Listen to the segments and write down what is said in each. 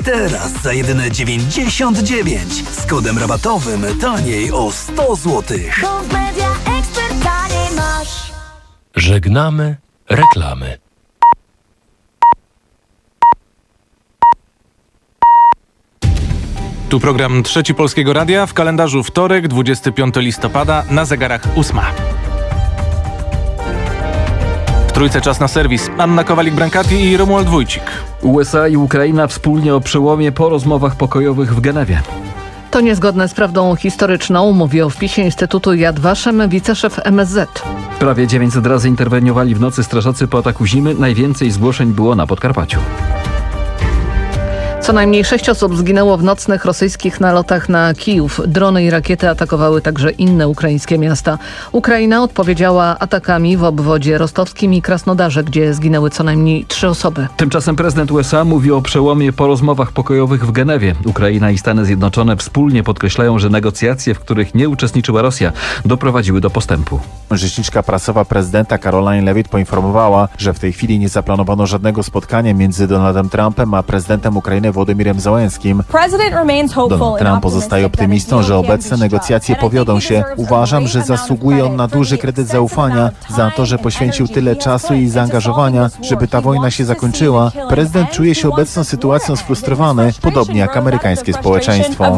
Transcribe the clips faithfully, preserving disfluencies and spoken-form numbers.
Teraz za jedyne dziewięćdziesiąt dziewięć z kodem rabatowym taniej o sto złotych. Bo w Media Expert taniej masz. Żegnamy reklamy. Tu program Trzeci Polskiego Radia, w kalendarzu wtorek, dwudziestego piątego listopada, na zegarach ósma. W trójce czas na serwis. Anna Kowalik-Brankati i Romuald Wójcik. U S A i Ukraina wspólnie o przełomie po rozmowach pokojowych w Genewie. To niezgodne z prawdą historyczną, mówi o wpisie Instytutu Yad Vashem wiceszef M S Z. Prawie dziewięćset razy interweniowali w nocy strażacy po ataku zimy. Najwięcej zgłoszeń było na Podkarpaciu. Co najmniej sześć osób zginęło w nocnych rosyjskich nalotach na Kijów. Drony i rakiety atakowały także inne ukraińskie miasta. Ukraina odpowiedziała atakami w obwodzie rostowskim i Krasnodarze, gdzie zginęły co najmniej trzy osoby. Tymczasem prezydent U S A mówi o przełomie po rozmowach pokojowych w Genewie. Ukraina i Stany Zjednoczone wspólnie podkreślają, że negocjacje, w których nie uczestniczyła Rosja, doprowadziły do postępu. Rzeczniczka prasowa prezydenta Caroline Levitt poinformowała, że w tej chwili nie zaplanowano żadnego spotkania między Donaldem Trumpem a prezydentem Ukrainy Wołodymirem Zełenskim. Donald Trump pozostaje optymistą, że obecne negocjacje powiodą się. Uważam, że zasługuje on na duży kredyt zaufania za to, że poświęcił tyle czasu i zaangażowania, żeby ta wojna się zakończyła. Prezydent czuje się obecną sytuacją sfrustrowany, podobnie jak amerykańskie społeczeństwo.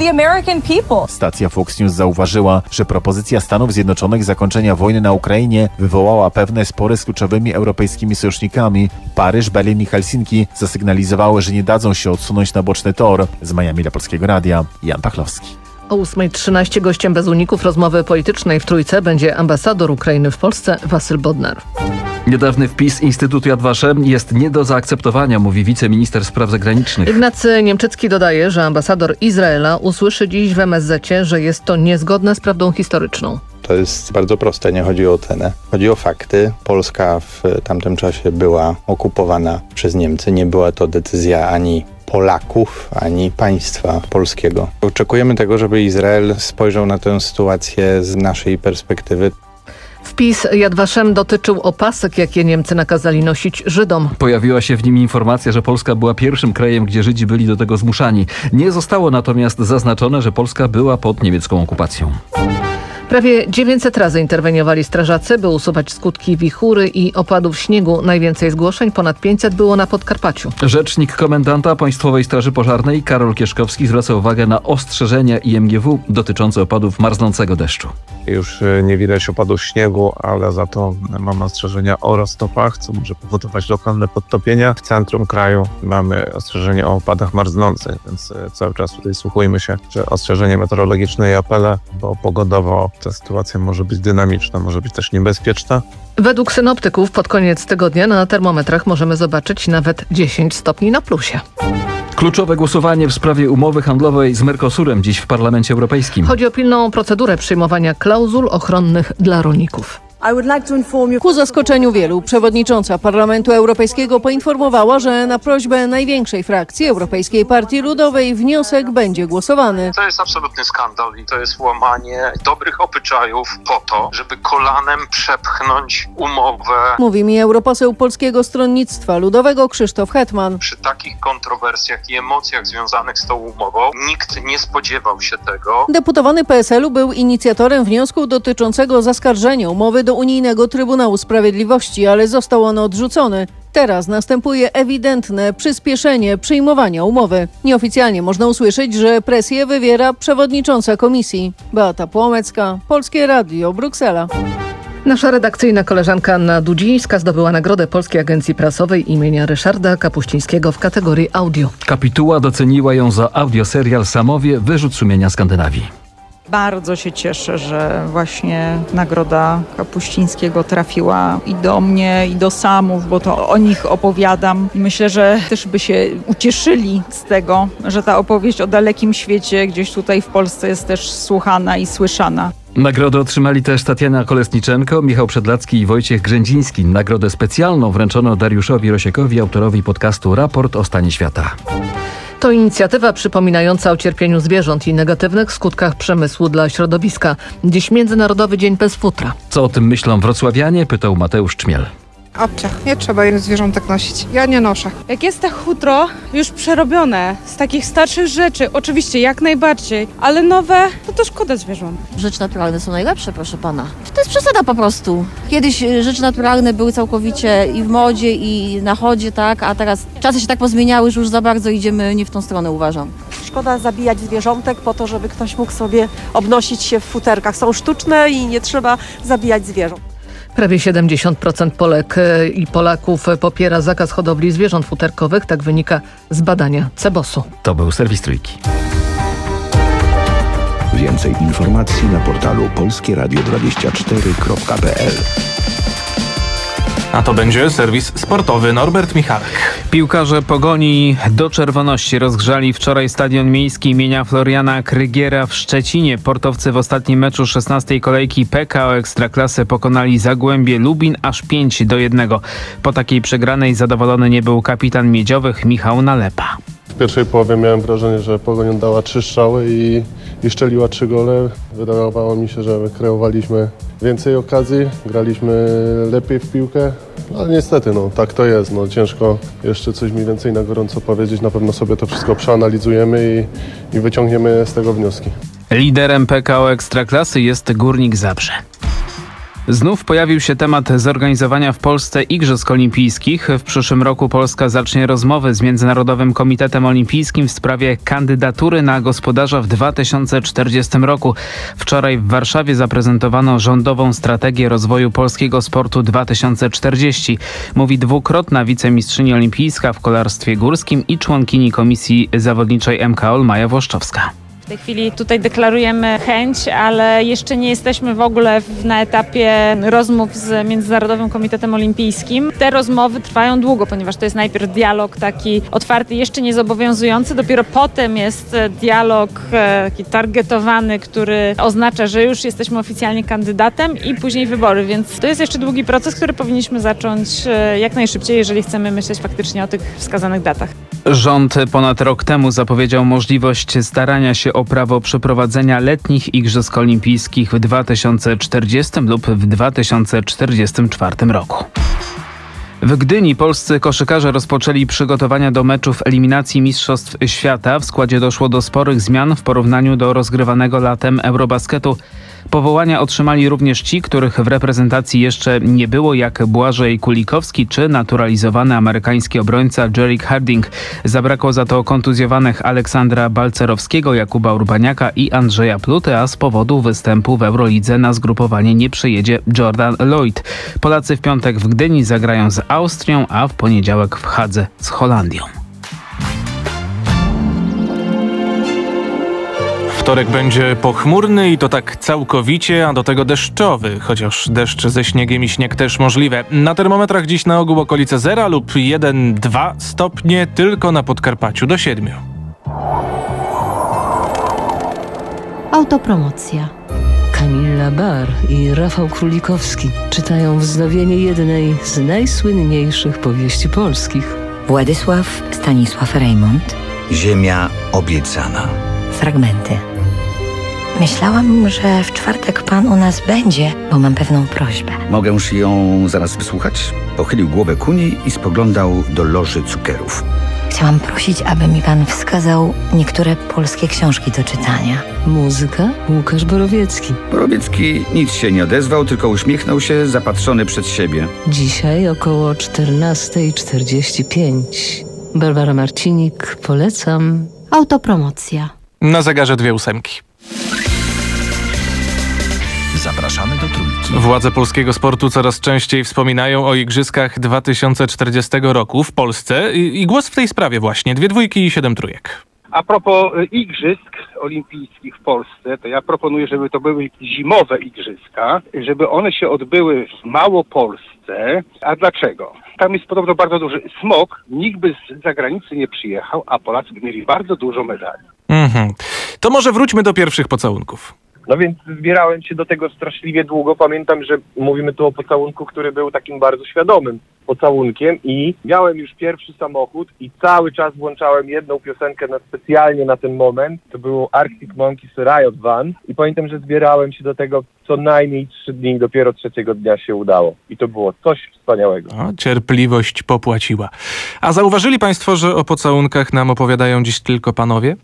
Stacja Fox News zauważyła, że propozycja Stanów Zjednoczonych zakończenia wojny na Ukrainie wywołała pewne spory z kluczowymi europejskimi sojusznikami. Paryż, Berlin i Helsinki zasygnalizowały, że nie dadzą się odsunąć na boczny tor. Z Miami dla Polskiego Radia, Jan Pachlowski. O ósma trzynaście gościem bez uników rozmowy politycznej w Trójce będzie ambasador Ukrainy w Polsce Wasyl Bodnar. Niedawny wpis Instytutu Yad Vashem jest nie do zaakceptowania, mówi wiceminister spraw zagranicznych. Ignacy Niemczycki dodaje, że ambasador Izraela usłyszy dziś w M S Z-cie, że jest to niezgodne z prawdą historyczną. To jest bardzo proste, nie chodzi o cenę. Chodzi o fakty. Polska w tamtym czasie była okupowana przez Niemcy. Nie była to decyzja ani Polaków, ani państwa polskiego. Oczekujemy tego, żeby Izrael spojrzał na tę sytuację z naszej perspektywy. Wpis Yad Vashem dotyczył opasek, jakie Niemcy nakazali nosić Żydom. Pojawiła się w nim informacja, że Polska była pierwszym krajem, gdzie Żydzi byli do tego zmuszani. Nie zostało natomiast zaznaczone, że Polska była pod niemiecką okupacją. Prawie dziewięćset razy interweniowali strażacy, by usuwać skutki wichury i opadów śniegu. Najwięcej zgłoszeń, ponad pięćset, było na Podkarpaciu. Rzecznik komendanta Państwowej Straży Pożarnej Karol Kieszkowski zwraca uwagę na ostrzeżenia I M G W dotyczące opadów marznącego deszczu. Już nie widać opadów śniegu, ale za to mamy ostrzeżenia o roztopach, co może powodować lokalne podtopienia. W centrum kraju mamy ostrzeżenie o opadach marznących, więc cały czas tutaj słuchujmy się, że ostrzeżenie meteorologiczne i apele, bo pogodowo ta sytuacja może być dynamiczna, może być też niebezpieczna. Według synoptyków pod koniec tygodnia na termometrach możemy zobaczyć nawet dziesięć stopni na plusie. Kluczowe głosowanie w sprawie umowy handlowej z Mercosurem dziś w Parlamencie Europejskim. Chodzi o pilną procedurę przyjmowania klauzul ochronnych dla rolników. Ku zaskoczeniu wielu, przewodnicząca Parlamentu Europejskiego poinformowała, że na prośbę największej frakcji Europejskiej Partii Ludowej wniosek będzie głosowany. To jest absolutny skandal i to jest łamanie dobrych obyczajów po to, żeby kolanem przepchnąć umowę. Mówi mi europoseł Polskiego Stronnictwa Ludowego Krzysztof Hetman. Przy takich kontrowersjach i emocjach związanych z tą umową nikt nie spodziewał się tego. Deputowany P S L u był inicjatorem wniosku dotyczącego zaskarżenia umowy do Unijnego Trybunału Sprawiedliwości, ale został on odrzucony. Teraz następuje ewidentne przyspieszenie przyjmowania umowy. Nieoficjalnie można usłyszeć, że presję wywiera przewodnicząca komisji. Beata Płomecka, Polskie Radio, Bruksela. Nasza redakcyjna koleżanka Anna Dudzińska zdobyła nagrodę Polskiej Agencji Prasowej imienia Ryszarda Kapuścińskiego w kategorii audio. Kapituła doceniła ją za audioserial Samowie, wyrzut sumienia Skandynawii. Bardzo się cieszę, że właśnie nagroda Kapuścińskiego trafiła i do mnie, i do Samów, bo to o nich opowiadam. I myślę, że też by się ucieszyli z tego, że ta opowieść o dalekim świecie gdzieś tutaj w Polsce jest też słuchana i słyszana. Nagrodę otrzymali też Tatiana Kolesniczenko, Michał Przedlacki i Wojciech Grzędziński. Nagrodę specjalną wręczono Dariuszowi Rosiekowi, autorowi podcastu Raport o stanie świata. To inicjatywa przypominająca o cierpieniu zwierząt i negatywnych skutkach przemysłu dla środowiska. Dziś Międzynarodowy Dzień Bez Futra. Co o tym myślą wrocławianie? Pytał Mateusz Czmiel. Obciach. Nie trzeba im zwierzątek nosić. Ja nie noszę. Jak jest to chutro już przerobione z takich starszych rzeczy, oczywiście jak najbardziej, ale nowe, to to szkoda zwierząt. Rzeczy naturalne są najlepsze, proszę pana. To jest przesada po prostu. Kiedyś rzeczy naturalne były całkowicie i w modzie, i na chodzie, tak, a teraz czasy się tak pozmieniały, że już za bardzo idziemy nie w tą stronę, uważam. Szkoda zabijać zwierzątek po to, żeby ktoś mógł sobie obnosić się w futerkach. Są sztuczne i nie trzeba zabijać zwierząt. Prawie siedemdziesiąt procent Polek i Polaków popiera zakaz hodowli zwierząt futerkowych, tak wynika z badania Cebosu. To był serwis Trójki. Więcej informacji na portalu polskie radio dwadzieścia cztery kropka p l. A to będzie serwis sportowy. Norbert Michalek. Piłkarze Pogoni do czerwoności rozgrzali wczoraj stadion miejski imienia Floriana Krygiera w Szczecinie. Portowcy w ostatnim meczu szesnastej kolejki P K O Ekstraklasy pokonali Zagłębie Lubin aż pięć do jednego. Po takiej przegranej zadowolony nie był kapitan Miedziowych Michał Nalepa. W pierwszej połowie miałem wrażenie, że Pogoń dała trzy strzały i, i szczeliła trzy gole. Wydawało mi się, że kreowaliśmy więcej okazji, graliśmy lepiej w piłkę, ale niestety no, tak to jest. No, ciężko jeszcze coś mi więcej na gorąco powiedzieć. Na pewno sobie to wszystko przeanalizujemy i, i wyciągniemy z tego wnioski. Liderem P K O Ekstraklasy jest Górnik Zabrze. Znów pojawił się temat zorganizowania w Polsce Igrzysk Olimpijskich. W przyszłym roku Polska zacznie rozmowy z Międzynarodowym Komitetem Olimpijskim w sprawie kandydatury na gospodarza w dwa tysiące czterdziestym roku. Wczoraj w Warszawie zaprezentowano rządową strategię rozwoju polskiego sportu dwa tysiące czterdzieści. Mówi dwukrotna wicemistrzyni olimpijska w kolarstwie górskim i członkini Komisji Zawodniczej M K O L Maja Włoszczowska. W tej chwili tutaj deklarujemy chęć, ale jeszcze nie jesteśmy w ogóle na etapie rozmów z Międzynarodowym Komitetem Olimpijskim. Te rozmowy trwają długo, ponieważ to jest najpierw dialog taki otwarty, jeszcze nie zobowiązujący. Dopiero potem jest dialog taki targetowany, który oznacza, że już jesteśmy oficjalnie kandydatem i później wybory, więc to jest jeszcze długi proces, który powinniśmy zacząć jak najszybciej, jeżeli chcemy myśleć faktycznie o tych wskazanych datach. Rząd ponad rok temu zapowiedział możliwość starania się o prawo przeprowadzenia letnich Igrzysk Olimpijskich w dwa tysiące czterdziestym lub w dwa tysiące czterdziestym czwartym roku. W Gdyni polscy koszykarze rozpoczęli przygotowania do meczów eliminacji Mistrzostw Świata. W składzie doszło do sporych zmian w porównaniu do rozgrywanego latem Eurobasketu. Powołania otrzymali również ci, których w reprezentacji jeszcze nie było, jak Błażej Kulikowski czy naturalizowany amerykański obrońca Jerick Harding. Zabrakło za to kontuzjowanych Aleksandra Balcerowskiego, Jakuba Urbaniaka i Andrzeja Pluty, a z powodu występu w Eurolidze na zgrupowanie nie przyjedzie Jordan Lloyd. Polacy w piątek w Gdyni zagrają z Austrią, a w poniedziałek w Hadze z Holandią. Wtorek będzie pochmurny i to tak całkowicie, a do tego deszczowy, chociaż deszcz ze śniegiem i śnieg też możliwe. Na termometrach dziś na ogół okolice zera lub jeden dwa stopnie, tylko na Podkarpaciu do siedmiu. Autopromocja. Kamila Bar i Rafał Królikowski czytają wznowienie jednej z najsłynniejszych powieści polskich. Władysław Stanisław Reymont. Ziemia obiecana. Fragmenty. Myślałam, że w czwartek pan u nas będzie, bo mam pewną prośbę. Mogę ją zaraz wysłuchać? Pochylił głowę ku niej i spoglądał do loży cukierów. Chciałam prosić, aby mi pan wskazał niektóre polskie książki do czytania. Muzyka? Łukasz Borowiecki. Borowiecki nic się nie odezwał, tylko uśmiechnął się, zapatrzony przed siebie. Dzisiaj około czternasta czterdzieści pięć. Barbara Marcinik, polecam. Autopromocja. Na zegarze dwie ósemki. Zapraszamy do Trójki. Władze polskiego sportu coraz częściej wspominają o Igrzyskach dwa tysiące czterdziestego roku w Polsce i, i głos w tej sprawie właśnie. Dwie dwójki i siedem trójek. A propos Igrzysk Olimpijskich w Polsce, to ja proponuję, żeby to były zimowe Igrzyska, żeby one się odbyły w Małopolsce. A dlaczego? Tam jest podobno bardzo duży smog, nikt by z zagranicy nie przyjechał, a Polacy by mieli bardzo dużo medali. Mhm. To może wróćmy do pierwszych pocałunków. No więc zbierałem się do tego straszliwie długo. Pamiętam, że mówimy tu o pocałunku, który był takim bardzo świadomym. pocałunkiem i miałem już pierwszy samochód i cały czas włączałem jedną piosenkę na specjalnie na ten moment. To było Arctic Monkeys Riot Van i pamiętam, że zbierałem się do tego co najmniej trzy dni i dopiero trzeciego dnia się udało. I to było coś wspaniałego. O, cierpliwość popłaciła. A zauważyli państwo, że o pocałunkach nam opowiadają dziś tylko panowie?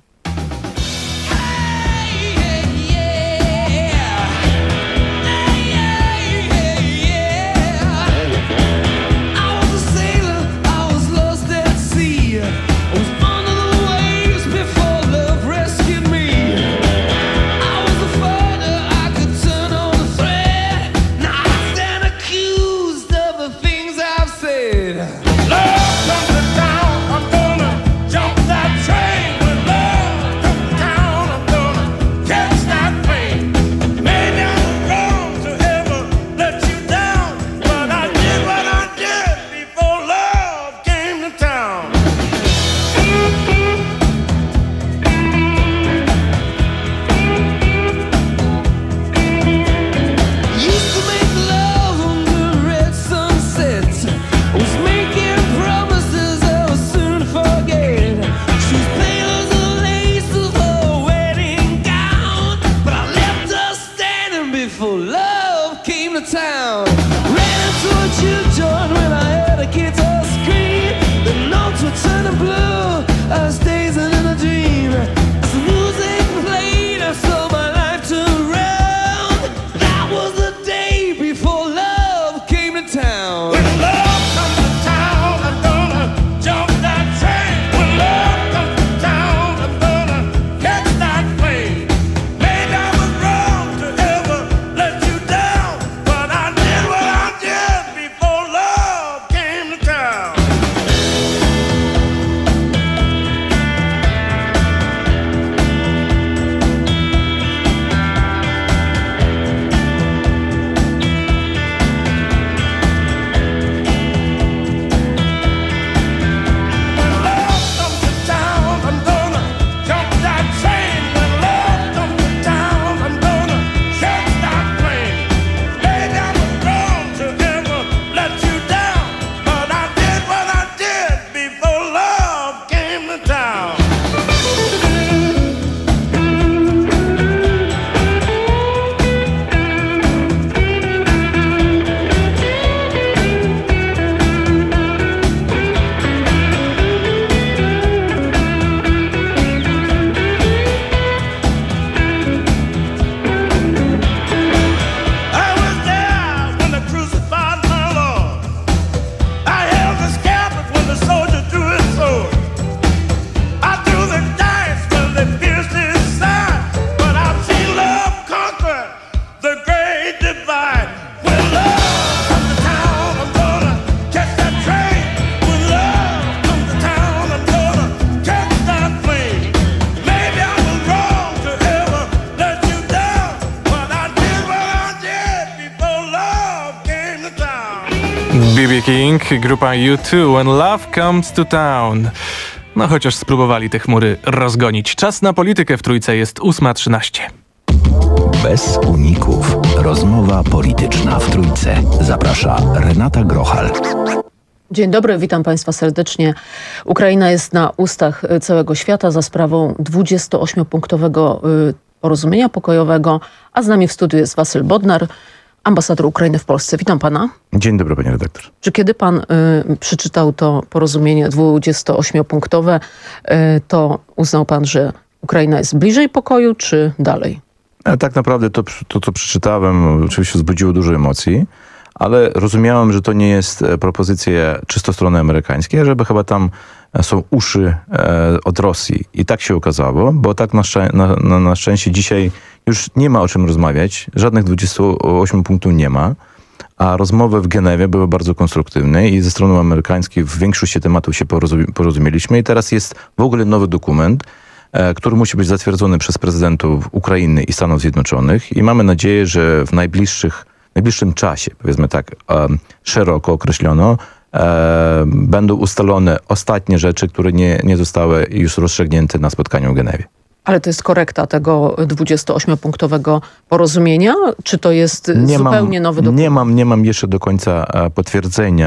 B B King, grupa U two, When Love Comes to Town. No chociaż spróbowali te chmury rozgonić. Czas na politykę w Trójce, jest ósma trzynaście. Bez uników. Rozmowa polityczna w Trójce. Zaprasza Renata Grochal. Dzień dobry, witam Państwa serdecznie. Ukraina jest na ustach całego świata za sprawą dwudziestoośmiopunktowego porozumienia pokojowego, a z nami w studiu jest Wasyl Bodnar, ambasador Ukrainy w Polsce. Witam Pana. Dzień dobry, Panie redaktor. Czy kiedy Pan y, przeczytał to porozumienie dwudziestoośmiopunktowe, y, to uznał Pan, że Ukraina jest bliżej pokoju, czy dalej? A tak naprawdę to, to, co przeczytałem, oczywiście wzbudziło dużo emocji, ale rozumiałem, że to nie jest propozycja czysto strony amerykańskiej, żeby chyba tam są uszy e, od Rosji. I tak się okazało, bo tak na, szczę- na, na, na szczęście dzisiaj już nie ma o czym rozmawiać. Żadnych dwudziestu ośmiu punktów nie ma. A rozmowy w Genewie były bardzo konstruktywne i ze strony amerykańskiej w większości tematów się porozum- porozumieliśmy. I teraz jest w ogóle nowy dokument, e, który musi być zatwierdzony przez prezydentów Ukrainy i Stanów Zjednoczonych. I mamy nadzieję, że w najbliższych, najbliższym czasie, powiedzmy tak, e, szeroko określono, E, będą ustalone ostatnie rzeczy, które nie, nie zostały już rozstrzygnięte na spotkaniu w Genewie. Ale to jest korekta tego dwudziestoośmiopunktowego porozumienia? Czy to jest nie zupełnie mam, nowy dokument? Nie mam, nie mam jeszcze do końca potwierdzenia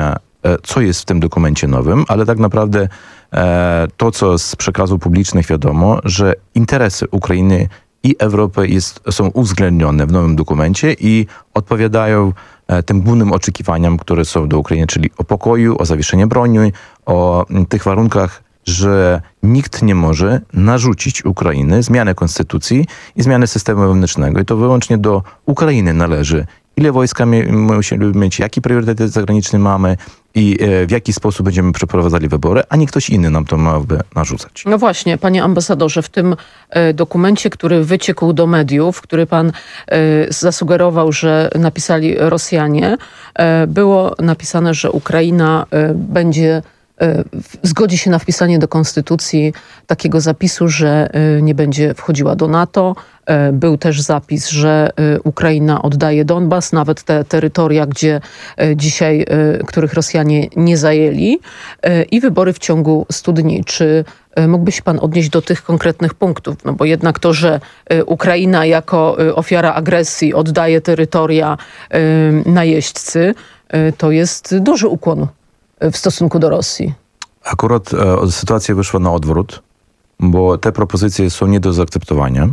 co jest w tym dokumencie nowym, ale tak naprawdę to, co z przekazu publicznych wiadomo, że interesy Ukrainy i Europy jest, są uwzględnione w nowym dokumencie i odpowiadają tym głównym oczekiwaniom, które są do Ukrainy, czyli o pokoju, o zawieszenie broni, o tych warunkach, że nikt nie może narzucić Ukrainy zmiany konstytucji i zmiany systemu wewnętrznego. I to wyłącznie do Ukrainy należy, ile wojska musimy mieć, jaki priorytety zagraniczne mamy i w jaki sposób będziemy przeprowadzali wybory, a nie ktoś inny nam to miałby narzucać. No właśnie, panie ambasadorze, w tym dokumencie, który wyciekł do mediów, który pan zasugerował, że napisali Rosjanie, było napisane, że Ukraina będzie zgodzi się na wpisanie do konstytucji takiego zapisu, że nie będzie wchodziła do NATO. Był też zapis, że Ukraina oddaje Donbas, nawet te terytoria, gdzie dzisiaj, których Rosjanie nie zajęli, i wybory w ciągu stu dni. Czy mógłby się pan odnieść do tych konkretnych punktów? No bo jednak to, że Ukraina jako ofiara agresji oddaje terytoria najeźdźcy, to jest duży ukłon w stosunku do Rosji. Akurat e, sytuacja wyszła na odwrót, bo te propozycje są nie do zaakceptowania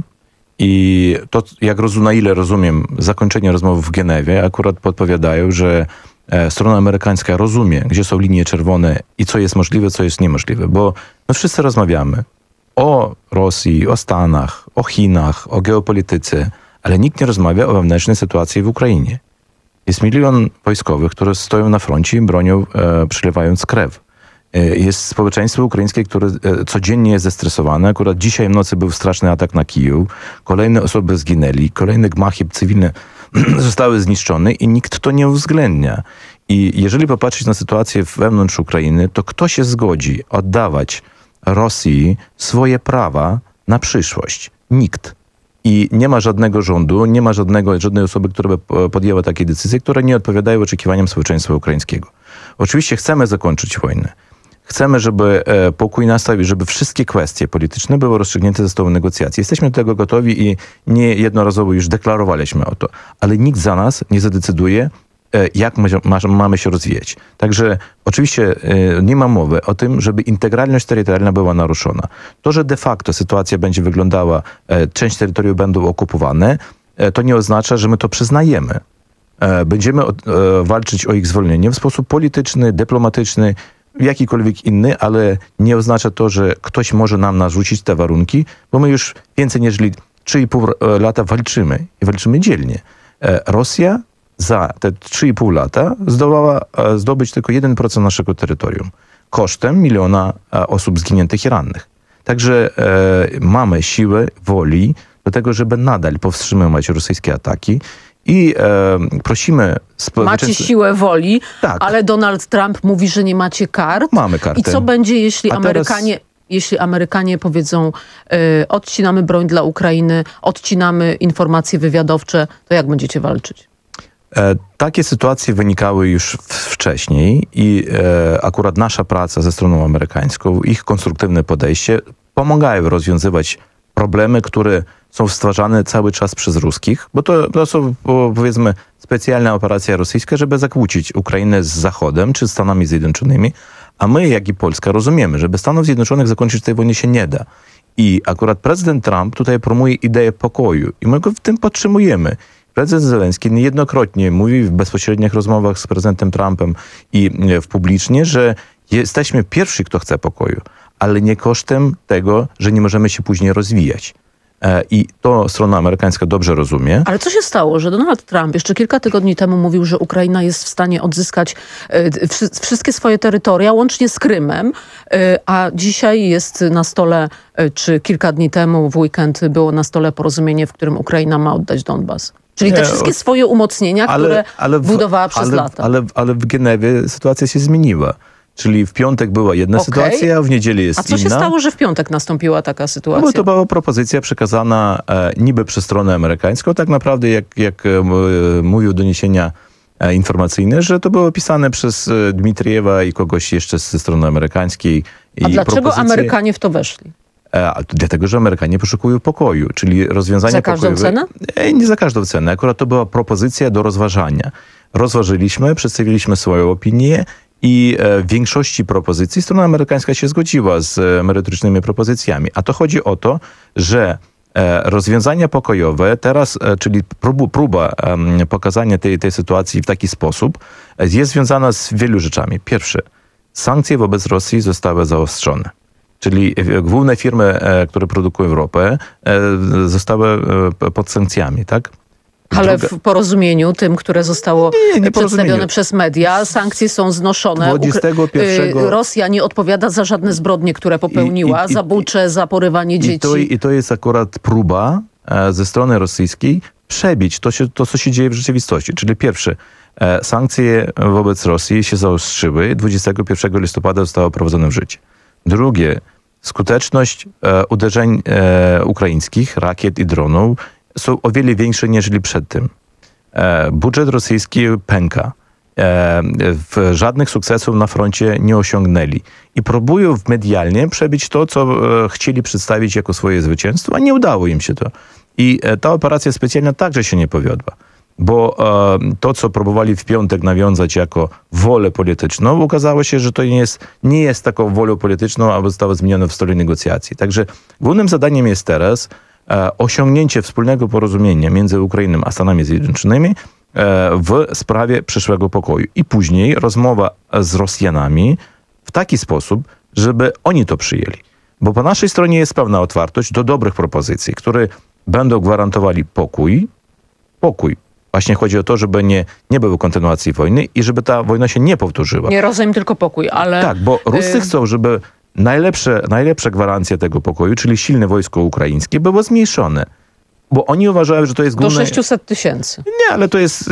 i to, jak rozum, na ile rozumiem, zakończenie rozmów w Genewie akurat podpowiadają, że e, strona amerykańska rozumie, gdzie są linie czerwone i co jest możliwe, co jest niemożliwe, bo my wszyscy rozmawiamy o Rosji, o Stanach, o Chinach, o geopolityce, ale nikt nie rozmawia o wewnętrznej sytuacji w Ukrainie. Jest milion wojskowych, które stoją na froncie i bronią, e, przylewając krew. E, jest społeczeństwo ukraińskie, które e, codziennie jest zestresowane. Akurat dzisiaj w nocy był straszny atak na Kijów. Kolejne osoby zginęli, kolejne gmachy cywilne zostały zniszczone i nikt to nie uwzględnia. I jeżeli popatrzeć na sytuację wewnątrz Ukrainy, to kto się zgodzi oddawać Rosji swoje prawa na przyszłość? Nikt. I nie ma żadnego rządu, nie ma żadnego, żadnej osoby, która by podjęła takie decyzje, które nie odpowiadają oczekiwaniom społeczeństwa ukraińskiego. Oczywiście chcemy zakończyć wojnę. Chcemy, żeby pokój nastał i żeby wszystkie kwestie polityczne były rozstrzygnięte ze stołu negocjacji. Jesteśmy do tego gotowi i nie jednorazowo już deklarowaliśmy o to. Ale nikt za nas nie zadecyduje, jak mamy się rozwijać. Także oczywiście nie ma mowy o tym, żeby integralność terytorialna była naruszona. To, że de facto sytuacja będzie wyglądała, część terytoriów będą okupowane, to nie oznacza, że my to przyznajemy. Będziemy walczyć o ich zwolnienie w sposób polityczny, dyplomatyczny, jakikolwiek inny, ale nie oznacza to, że ktoś może nam narzucić te warunki, bo my już więcej niż trzy i pół lata walczymy i walczymy dzielnie. Rosja za te trzy i pół lata zdołała zdobyć tylko jeden procent naszego terytorium. Kosztem miliona osób zginiętych i rannych. Także e, mamy siłę, woli do tego, żeby nadal powstrzymywać rosyjskie ataki i e, prosimy... Macie siłę woli, tak. Ale Donald Trump mówi, że nie macie kart. Mamy kartę. I co będzie, jeśli A Amerykanie... Teraz... Jeśli Amerykanie powiedzą, y, odcinamy broń dla Ukrainy, odcinamy informacje wywiadowcze, to jak będziecie walczyć? E, takie sytuacje wynikały już w, wcześniej i e, akurat nasza praca ze stroną amerykańską, ich konstruktywne podejście pomagają rozwiązywać problemy, które są stwarzane cały czas przez ruskich, bo to, to są powiedzmy specjalna operacja rosyjska, żeby zakłócić Ukrainę z Zachodem czy Stanami Zjednoczonymi, a my, jak i Polska, rozumiemy, że bez Stanów Zjednoczonych zakończyć tej wojny się nie da. I akurat prezydent Trump tutaj promuje ideę pokoju i my go w tym podtrzymujemy. Prezydent Zełenski niejednokrotnie mówi w bezpośrednich rozmowach z prezydentem Trumpem i w publicznie, że jesteśmy pierwsi, kto chce pokoju, ale nie kosztem tego, że nie możemy się później rozwijać. I to strona amerykańska dobrze rozumie. Ale co się stało, że Donald Trump jeszcze kilka tygodni temu mówił, że Ukraina jest w stanie odzyskać y, wszystkie swoje terytoria, łącznie z Krymem, y, a dzisiaj jest na stole, y, czy kilka dni temu w weekend było na stole porozumienie, w którym Ukraina ma oddać Donbas. Czyli te nie, wszystkie swoje umocnienia, ale, które ale w, budowała przez ale, lata. Ale, ale w Genewie sytuacja się zmieniła. Czyli w piątek była jedna okay. sytuacja, a w niedzielę jest inna. A co inna. się stało, że w piątek nastąpiła taka sytuacja? No bo to była propozycja przekazana e, niby przez stronę amerykańską. Tak naprawdę, jak, jak e, mówią doniesienia e, informacyjne, że to było pisane przez e, Dmitriewa i kogoś jeszcze ze strony amerykańskiej. A i dlaczego propozycje... Amerykanie w to weszli? E, dlatego, że Amerykanie poszukują pokoju, czyli rozwiązania Za każdą pokojowe. cenę? E, nie za każdą cenę. Akurat to była propozycja do rozważania. Rozważyliśmy, przedstawiliśmy swoją opinię i w większości propozycji strona amerykańska się zgodziła z merytorycznymi propozycjami. A to chodzi o to, że rozwiązania pokojowe teraz, czyli próba, próba pokazania tej, tej sytuacji w taki sposób, jest związana z wielu rzeczami. Pierwsze, sankcje wobec Rosji zostały zaostrzone. Czyli główne firmy, które produkują ropę, zostały pod sankcjami, tak? Ale w porozumieniu tym, które zostało nie, nie przedstawione przez media, sankcje są znoszone. dwudziestego pierwszego Rosja nie odpowiada za żadne zbrodnie, które popełniła, I, i, za bucze, za porywanie dzieci. I to, I to jest akurat próba ze strony rosyjskiej przebić to, się, to, co się dzieje w rzeczywistości. Czyli pierwsze, sankcje wobec Rosji się zaostrzyły. dwudziestego pierwszego listopada zostały wprowadzone w życie. Drugie, skuteczność uderzeń ukraińskich, rakiet i dronów są o wiele większe niż przed tym. E, budżet rosyjski pęka. E, w żadnych sukcesów na froncie nie osiągnęli. I próbują medialnie przebić to, co e, chcieli przedstawić jako swoje zwycięstwo, a nie udało im się to. I e, ta operacja specjalna także się nie powiodła. Bo e, to, co próbowali w piątek nawiązać jako wolę polityczną, okazało się, że to nie jest, nie jest taką wolą polityczną, a zostało zmienione w stole negocjacji. Także głównym zadaniem jest teraz osiągnięcie wspólnego porozumienia między Ukrainą a Stanami Zjednoczonymi w sprawie przyszłego pokoju. I później rozmowa z Rosjanami w taki sposób, żeby oni to przyjęli. Bo po naszej stronie jest pewna otwartość do dobrych propozycji, które będą gwarantowali pokój. Pokój. Właśnie chodzi o to, żeby nie, nie było kontynuacji wojny i żeby ta wojna się nie powtórzyła. Nie rozumiem tylko pokój, ale... Tak, bo Ruscy chcą, żeby Najlepsze, najlepsza gwarancja tego pokoju, czyli silne wojsko ukraińskie, było zmniejszone. Bo oni uważają, że to jest główne... Do sześciuset tysięcy. Nie, ale to jest...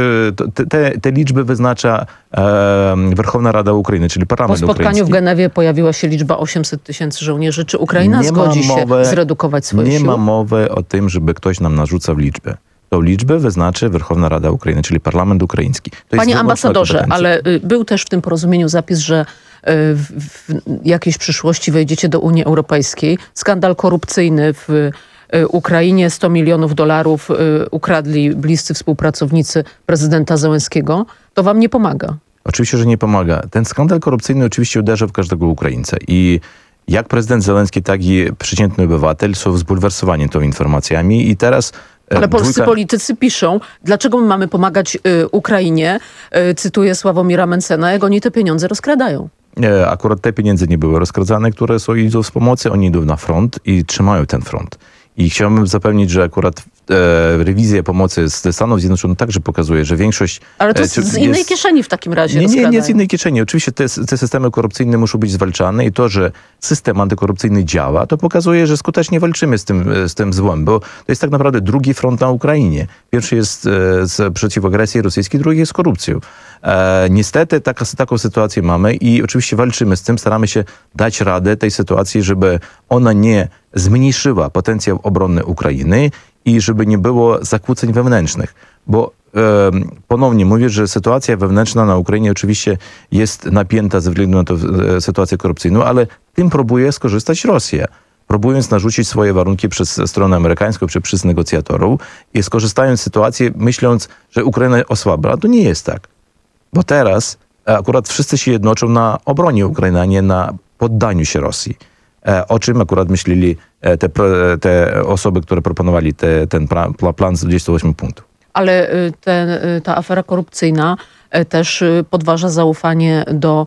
Te, te, te liczby wyznacza e, Werchowna Rada Ukrainy, czyli Parlament Ukraiński. Po spotkaniu ukraiński. w Genewie pojawiła się liczba osiemset tysięcy żołnierzy. Czy Ukraina nie zgodzi się mowy, zredukować swoje nie siły? Nie ma mowy o tym, żeby ktoś nam narzucał liczbę. Tą liczbę wyznaczy Werchowna Rada Ukrainy, czyli Parlament Ukraiński. To Panie ambasadorze, ale był też w tym porozumieniu zapis, że w, w jakiejś przyszłości wejdziecie do Unii Europejskiej. Skandal korupcyjny w Ukrainie, sto milionów dolarów ukradli bliscy współpracownicy prezydenta Zełenskiego. To wam nie pomaga? Oczywiście, że nie pomaga. Ten skandal korupcyjny oczywiście uderza w każdego Ukraińca i jak prezydent Zełenski, tak i przeciętny obywatel są zbulwersowani tą informacjami i teraz Ale polscy dwójka... politycy piszą, dlaczego my mamy pomagać y, Ukrainie, y, cytuję Sławomira Mencena, jak oni te pieniądze rozkradają. Nie, akurat te pieniądze nie były rozkradzane, które są idą z pomocy, oni idą na front i trzymają ten front. I chciałbym zapewnić, że akurat e, rewizja pomocy ze Stanów Zjednoczonych także pokazuje, że większość... Ale to z, z innej jest... kieszeni w takim razie Nie, nie, nie z innej kieszeni. Oczywiście te, te systemy korupcyjne muszą być zwalczane i to, że system antykorupcyjny działa, to pokazuje, że skutecznie walczymy z tym, z tym złem, bo to jest tak naprawdę drugi front na Ukrainie. Pierwszy jest e, z, przeciw agresji rosyjskiej, drugi jest z korupcją. E, niestety taka, taką sytuację mamy i oczywiście walczymy z tym, staramy się dać radę tej sytuacji, żeby ona nie zmniejszyła potencjał obronny Ukrainy i żeby nie było zakłóceń wewnętrznych. Bo e, ponownie mówię, że sytuacja wewnętrzna na Ukrainie oczywiście jest napięta ze względu na tę e, sytuację korupcyjną, ale tym próbuje skorzystać Rosja. Próbując narzucić swoje warunki przez stronę amerykańską czy przez negocjatorów i skorzystając z sytuacji, myśląc, że Ukraina osłabła. To nie jest tak. Bo teraz akurat wszyscy się jednoczą na obronie Ukrainy, a nie na poddaniu się Rosji. O czym akurat myśleli te, te osoby, które proponowali te, ten plan z dwudziestu ośmiu punktów. Ale ten, ta afera korupcyjna też podważa zaufanie do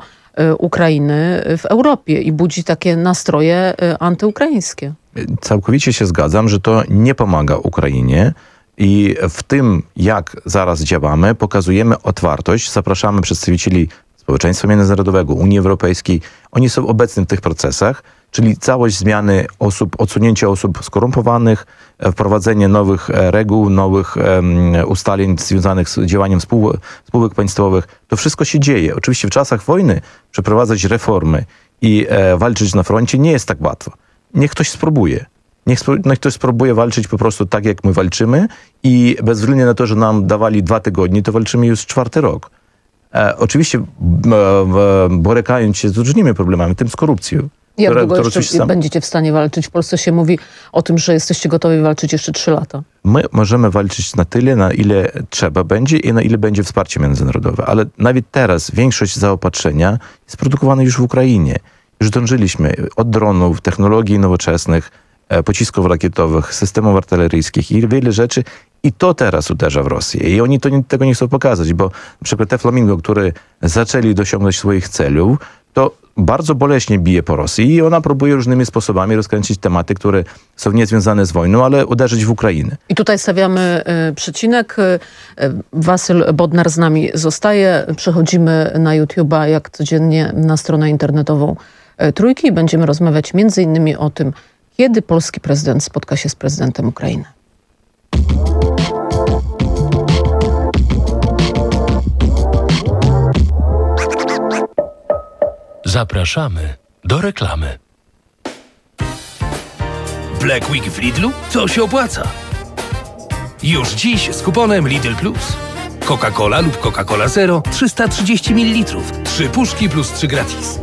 Ukrainy w Europie i budzi takie nastroje antyukraińskie. Całkowicie się zgadzam, że to nie pomaga Ukrainie. I w tym, jak zaraz działamy, pokazujemy otwartość, zapraszamy przedstawicieli społeczeństwa międzynarodowego, Unii Europejskiej. Oni są obecni w tych procesach, czyli całość zmiany osób, odsunięcie osób skorumpowanych, wprowadzenie nowych reguł, nowych um, ustaleń związanych z działaniem spół, spółek państwowych. To wszystko się dzieje. Oczywiście w czasach wojny przeprowadzać reformy i e, walczyć na froncie nie jest tak łatwo. Niech ktoś spróbuje. Niech, niech ktoś spróbuje walczyć po prostu tak, jak my walczymy i bez względu na to, że nam dawali dwa tygodnie, to walczymy już czwarty rok. E, oczywiście e, e, borykając się z różnymi problemami, tym z korupcją. Jak które, długo które jeszcze oczywiście sam... będziecie w stanie walczyć? W Polsce się mówi o tym, że jesteście gotowi walczyć jeszcze trzy lata. My możemy walczyć na tyle, na ile trzeba będzie i na ile będzie wsparcie międzynarodowe. Ale nawet teraz większość zaopatrzenia jest produkowana już w Ukrainie. Już dążyliśmy od dronów, technologii nowoczesnych, pocisków rakietowych, systemów artyleryjskich i wiele rzeczy. I to teraz uderza w Rosję. I oni to, tego nie chcą pokazać, bo na przykład te Flamingo, które zaczęli dosiągnąć swoich celów, to bardzo boleśnie bije po Rosji i ona próbuje różnymi sposobami rozkręcić tematy, które są niezwiązane z wojną, ale uderzyć w Ukrainę. I tutaj stawiamy y, przecinek. Y, Wasyl Bodnar z nami zostaje. Przechodzimy na YouTube'a jak codziennie na stronę internetową y, Trójki i będziemy rozmawiać między innymi o tym, kiedy polski prezydent spotka się z prezydentem Ukrainy. Zapraszamy do reklamy. Black Week w Lidlu? To się opłaca. Już dziś z kuponem Lidl Plus. Coca-Cola lub Coca-Cola Zero trzysta trzydzieści mililitrów. Trzy puszki plus trzy gratis.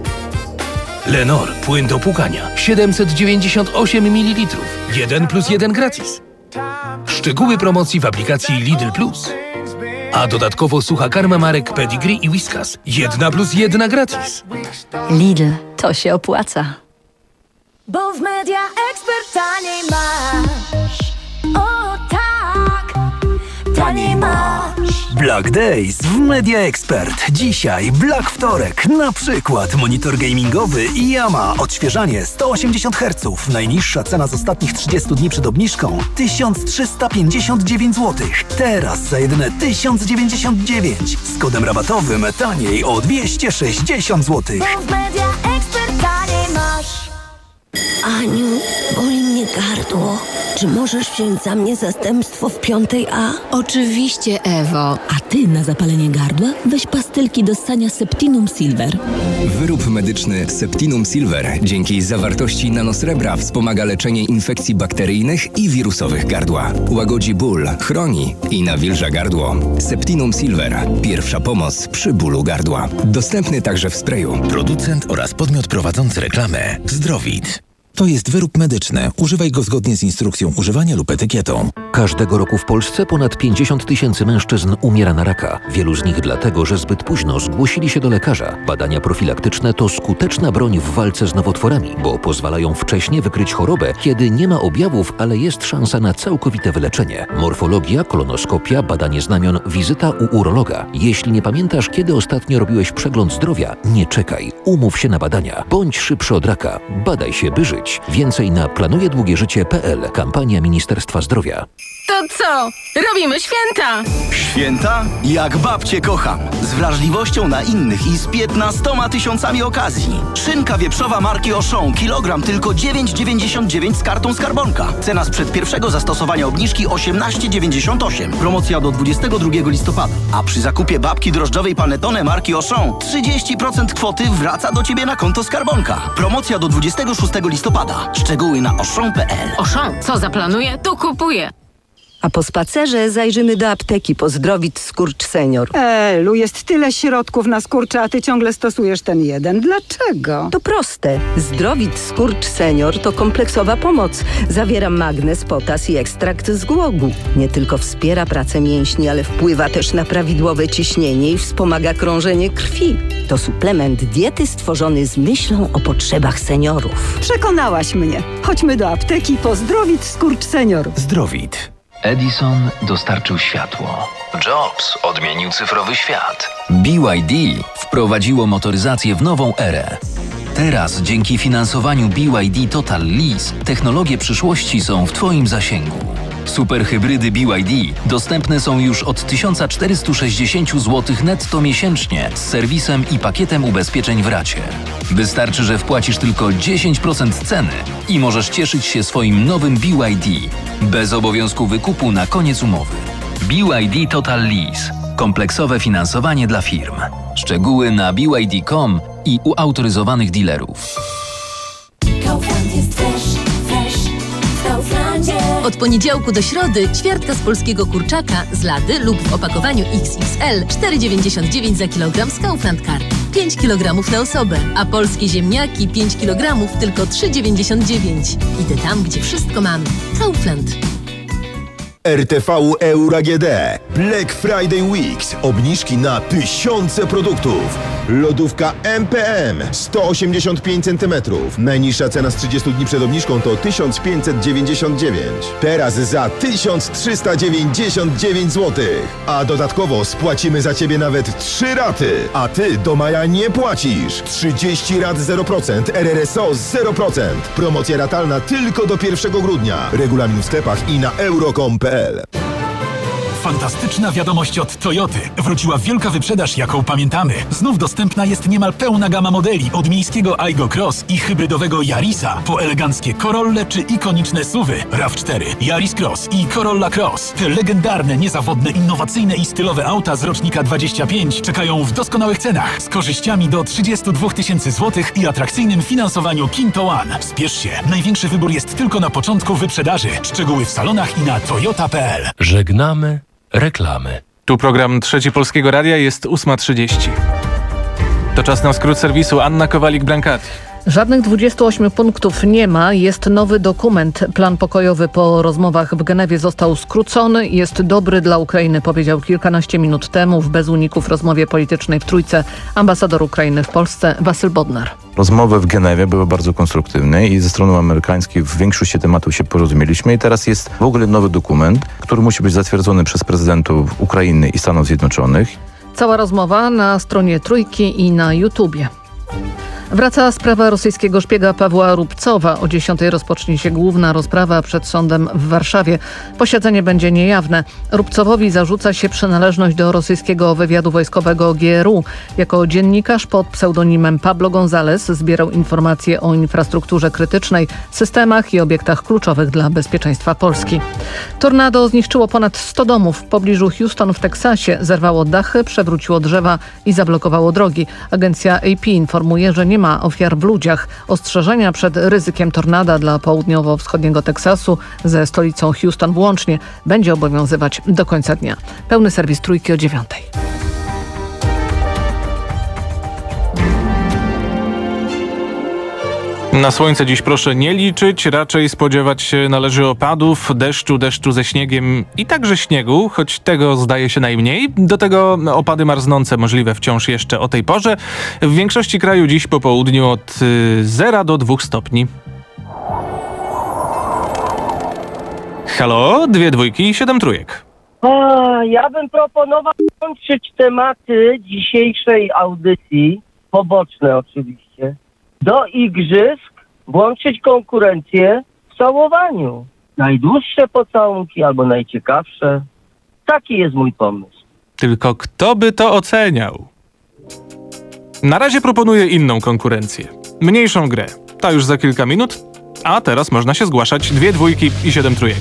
Lenor płyn do płukania siedemset dziewięćdziesiąt osiem mililitrów. jeden plus jeden gratis. Szczegóły promocji w aplikacji Lidl Plus. A dodatkowo sucha karma marek Pedigree i Whiskas. Jedna plus jedna gratis. Lidl, to się opłaca. Bo w Media Expert taniej masz. O tak, taniej masz. Black Days w Media Expert. Dzisiaj Black Wtorek. Na przykład monitor gamingowy i Yama. Odświeżanie sto osiemdziesiąt herców. Najniższa cena z ostatnich trzydziestu dni przed obniżką tysiąc trzysta pięćdziesiąt dziewięć złotych. Teraz za jedyne tysiąc dziewięćdziesiąt dziewięć. Z kodem rabatowym taniej o dwieście sześćdziesiąt złotych. Bo w Media Expert taniej masz. Aniu, boli mnie gardło. Czy możesz wziąć za mnie zastępstwo w piątej A? Oczywiście, Ewo. A ty na zapalenie gardła weź pastylki do ssania Septinum Silver. Wyrób medyczny Septinum Silver dzięki zawartości nanosrebra wspomaga leczenie infekcji bakteryjnych i wirusowych gardła. Łagodzi ból, chroni i nawilża gardło. Septinum Silver. Pierwsza pomoc przy bólu gardła. Dostępny także w sprayu. Producent oraz podmiot prowadzący reklamę Zdrowit. To jest wyrób medyczny. Używaj go zgodnie z instrukcją używania lub etykietą. Każdego roku w Polsce ponad pięćdziesiąt tysięcy mężczyzn umiera na raka. Wielu z nich dlatego, że zbyt późno zgłosili się do lekarza. Badania profilaktyczne to skuteczna broń w walce z nowotworami, bo pozwalają wcześnie wykryć chorobę, kiedy nie ma objawów, ale jest szansa na całkowite wyleczenie. Morfologia, kolonoskopia, badanie znamion, wizyta u urologa. Jeśli nie pamiętasz, kiedy ostatnio robiłeś przegląd zdrowia, nie czekaj. Umów się na badania. Bądź szybszy od raka. Badaj się, by żyć. Więcej na planuje długie życie kropka p l. Kampania Ministerstwa Zdrowia. To co? Robimy święta! Święta? Jak babcie kocham. Z wrażliwością na innych i z piętnastoma tysiącami okazji. Szynka wieprzowa marki Auchan, kilogram tylko dziewięć dziewięćdziesiąt dziewięć z kartą Skarbonka. Cena sprzed pierwszego zastosowania obniżki osiemnaście dziewięćdziesiąt osiem. Promocja do dwudziestego drugiego listopada. A przy zakupie babki drożdżowej Panettone marki Auchan trzydzieści procent kwoty wraca do Ciebie na konto Skarbonka. Promocja do dwudziestego szóstego listopada. Szczegóły na auchan kropka p l. Auchan, co zaplanuję, to kupuję. A po spacerze zajrzymy do apteki po Zdrowit Skurcz Senior. Elu, jest tyle środków na skurcze, a ty ciągle stosujesz ten jeden. Dlaczego? To proste. Zdrowit Skurcz Senior to kompleksowa pomoc. Zawiera magnez, potas i ekstrakt z głogu. Nie tylko wspiera pracę mięśni, ale wpływa też na prawidłowe ciśnienie i wspomaga krążenie krwi. To suplement diety stworzony z myślą o potrzebach seniorów. Przekonałaś mnie. Chodźmy do apteki po Zdrowit Skurcz Senior. Zdrowit. Edison dostarczył światło. Jobs odmienił cyfrowy świat. B Y D wprowadziło motoryzację w nową erę. Teraz dzięki finansowaniu B Y D Total Lease technologie przyszłości są w Twoim zasięgu. Superhybrydy B Y D dostępne są już od tysiąc czterysta sześćdziesiąt złotych netto miesięcznie z serwisem i pakietem ubezpieczeń w racie. Wystarczy, że wpłacisz tylko dziesięć procent ceny i możesz cieszyć się swoim nowym B Y D bez obowiązku wykupu na koniec umowy. B Y D Total Lease. Kompleksowe finansowanie dla firm. Szczegóły na b y d kropka com i u autoryzowanych dealerów. Kaufland jest fresh, fresh w Kauflandzie. Od poniedziałku do środy ćwiartka z polskiego kurczaka z lady lub w opakowaniu X X L cztery dziewięćdziesiąt dziewięć za kilogram z Kaufland Card. pięć kilogramów na osobę, a polskie ziemniaki pięć kilogramów tylko trzy dziewięćdziesiąt dziewięć. Idę tam, gdzie wszystko mamy. Kaufland. R T V Euro A G D. Black Friday Weeks. Obniżki na tysiące produktów. Lodówka M P M sto osiemdziesiąt pięć centymetrów. Najniższa cena z trzydziestu dni przed obniżką to tysiąc pięćset dziewięćdziesiąt dziewięć. Teraz za tysiąc trzysta dziewięćdziesiąt dziewięć złotych. A dodatkowo spłacimy za Ciebie nawet trzy raty. A Ty do maja nie płacisz. trzydzieści rat zero procent. R R S O zero procent. Promocja ratalna tylko do pierwszego grudnia. Regulamin w sklepach i na euro kropka com kropka p l. Fantastyczna wiadomość od Toyoty. Wróciła wielka wyprzedaż, jaką pamiętamy. Znów dostępna jest niemal pełna gama modeli. Od miejskiego Aygo Cross i hybrydowego Yarisa po eleganckie Corolle czy ikoniczne suwy RAV cztery, Yaris Cross i Corolla Cross. Te legendarne, niezawodne, innowacyjne i stylowe auta z rocznika dwadzieścia pięć czekają w doskonałych cenach z korzyściami do trzydzieści dwa tysięcy złotych i atrakcyjnym finansowaniu Kinto One. Spiesz się. Największy wybór jest tylko na początku wyprzedaży. Szczegóły w salonach i na toyota kropka p l. Żegnamy reklamy. Tu program Trzeci Polskiego Radia, jest ósma trzydzieści. To czas na skrót serwisu. Anna Kowalik-Brankati. Żadnych dwudziestu ośmiu punktów nie ma. Jest nowy dokument. Plan pokojowy po rozmowach w Genewie został skrócony. Jest dobry dla Ukrainy, powiedział kilkanaście minut temu w bez uników rozmowie politycznej w Trójce ambasador Ukrainy w Polsce Wasyl Bodnar. Rozmowy w Genewie były bardzo konstruktywne i ze strony amerykańskiej w większości tematów się porozumieliśmy i teraz jest w ogóle nowy dokument, który musi być zatwierdzony przez prezydentów Ukrainy i Stanów Zjednoczonych. Cała rozmowa na stronie Trójki i na YouTubie. Wraca sprawa rosyjskiego szpiega Pawła Rubcowa. O dziesiątej rozpocznie się główna rozprawa przed sądem w Warszawie. Posiedzenie będzie niejawne. Rubcowowi zarzuca się przynależność do rosyjskiego wywiadu wojskowego G R U. Jako dziennikarz pod pseudonimem Pablo González zbierał informacje o infrastrukturze krytycznej, systemach i obiektach kluczowych dla bezpieczeństwa Polski. Tornado zniszczyło ponad sto domów w pobliżu Houston w Teksasie. Zerwało dachy, przewróciło drzewa i zablokowało drogi. Agencja A P informuje, że nie ma ofiar w ludziach. Ostrzeżenia przed ryzykiem tornada dla południowo-wschodniego Teksasu ze stolicą Houston włącznie będzie obowiązywać do końca dnia. Pełny serwis Trójki o dziewiątej. Na słońce dziś proszę nie liczyć, raczej spodziewać się należy opadów, deszczu, deszczu ze śniegiem i także śniegu, choć tego zdaje się najmniej. Do tego opady marznące możliwe wciąż jeszcze o tej porze. W większości kraju dziś po południu od zera do dwóch stopni. Halo, dwie dwójki i siedem trójek. A, ja bym proponował łączyć tematy dzisiejszej audycji, poboczne oczywiście, do igrzysk włączyć konkurencję w całowaniu. Najdłuższe pocałunki albo najciekawsze. Taki jest mój pomysł. Tylko kto by to oceniał? Na razie proponuję inną konkurencję. Mniejszą grę. Ta już za kilka minut, a teraz można się zgłaszać. Dwie dwójki i siedem trójek.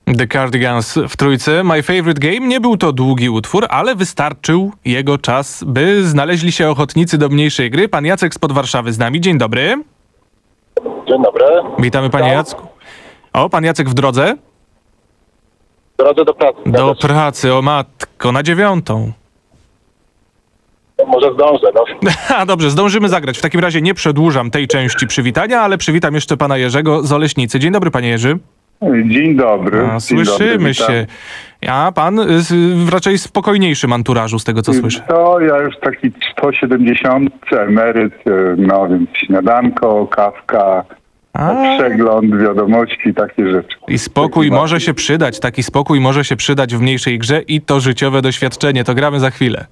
The Cardigans w trójce. My Favorite Game. Nie był to długi utwór, ale wystarczył jego czas, by znaleźli się ochotnicy do mniejszej gry. Pan Jacek spod Warszawy z nami. Dzień dobry. Dzień dobry. Witamy panie Jacku. O, pan Jacek w drodze? W drodze do pracy. Do pracy, o matko, na dziewiątą. Może zdążę, no. A dobrze, zdążymy zagrać. W takim razie nie przedłużam tej części przywitania, ale przywitam jeszcze pana Jerzego z Oleśnicy. Dzień dobry, panie Jerzy. Dzień dobry. A, Dzień słyszymy dobry, się. A pan z, w raczej spokojniejszym anturażu, z tego co słyszę. To ja już taki sto siedemdziesiąt emeryt, no więc śniadanko, kawka, A. przegląd, wiadomości, takie rzeczy. I spokój może się przydać, taki spokój może się przydać w mniejszej grze i to życiowe doświadczenie. To gramy za chwilę.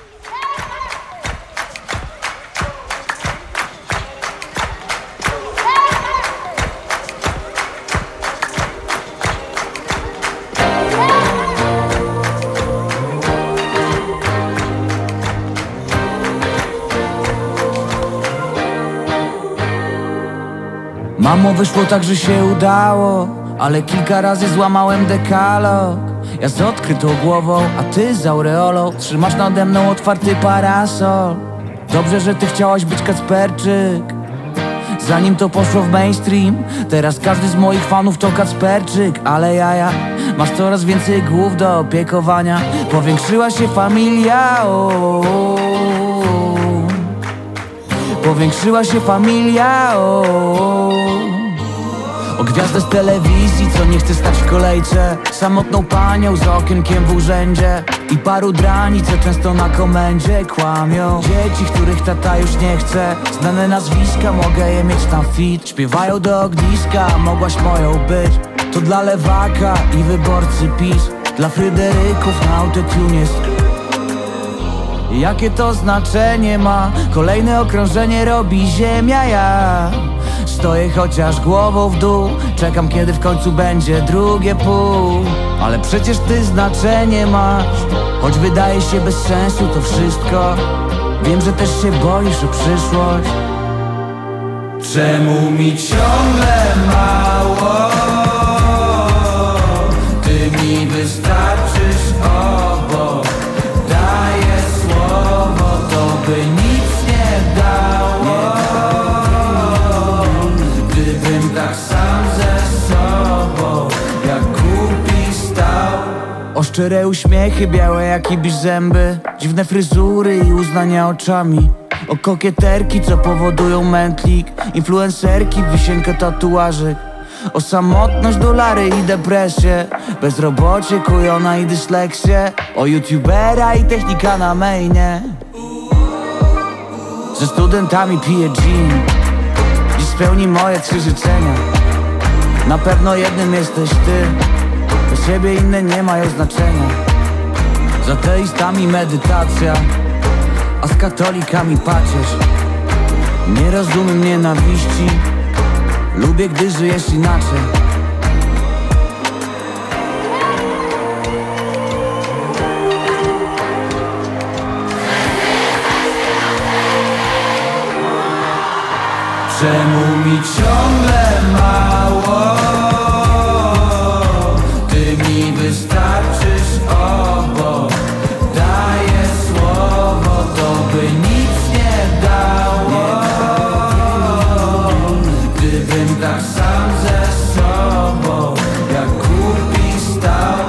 Mamo, wyszło tak, że się udało, ale kilka razy złamałem dekalog. Ja z odkrytą głową, a ty z aureolą trzymasz nade mną otwarty parasol. Dobrze, że ty chciałaś być Kacperczyk, zanim to poszło w mainstream. Teraz każdy z moich fanów to Kacperczyk. Ale jaja, masz coraz więcej głów do opiekowania. Powiększyła się familia, o, o, o. Powiększyła się familia, o, o. O gwiazdę z telewizji, co nie chce stać w kolejce, samotną panią z okienkiem w urzędzie i paru drani, co często na komendzie kłamią. Dzieci, których tata już nie chce, znane nazwiska, mogę je mieć tam fit. Śpiewają do ogniska, mogłaś moją być. To dla lewaka i wyborcy PiS, dla Fryderyków na autotune jest. Jakie to znaczenie ma? Kolejne okrążenie robi ziemia, ja stoję chociaż głową w dół, czekam kiedy w końcu będzie drugie pół. Ale przecież ty znaczenie masz, choć wydaje się bez sensu to wszystko. Wiem, że też się boisz o przyszłość. Czemu mi ciągle mało? Ty mi wystarczysz obok. Daję słowo, to by nic nie dało. Gdybym tak sam ze sobą, jak głupi stał. O szczere uśmiechy, białe jak ibisz zęby, dziwne fryzury i uznania oczami. O kokieterki, co powodują mętlik, influencerki, wisienkę tatuażek. O samotność, dolary i depresję, bezrobocie, kujona i dysleksję. O youtubera i technika na mainie. Ze studentami piję gin, dziś spełni moje trzy życzenia. Na pewno jednym jesteś ty, bez siebie inne nie mają znaczenia. Z ateistami medytacja, a z katolikami pacierz. Nie rozumiem nienawiści, lubię, gdy żyjesz inaczej. Czemu mi ciągle mało? Ty mi wystarczysz obok. Daję słowo, to by nic nie dało. Gdybym tak sam ze sobą, jak głupi stał.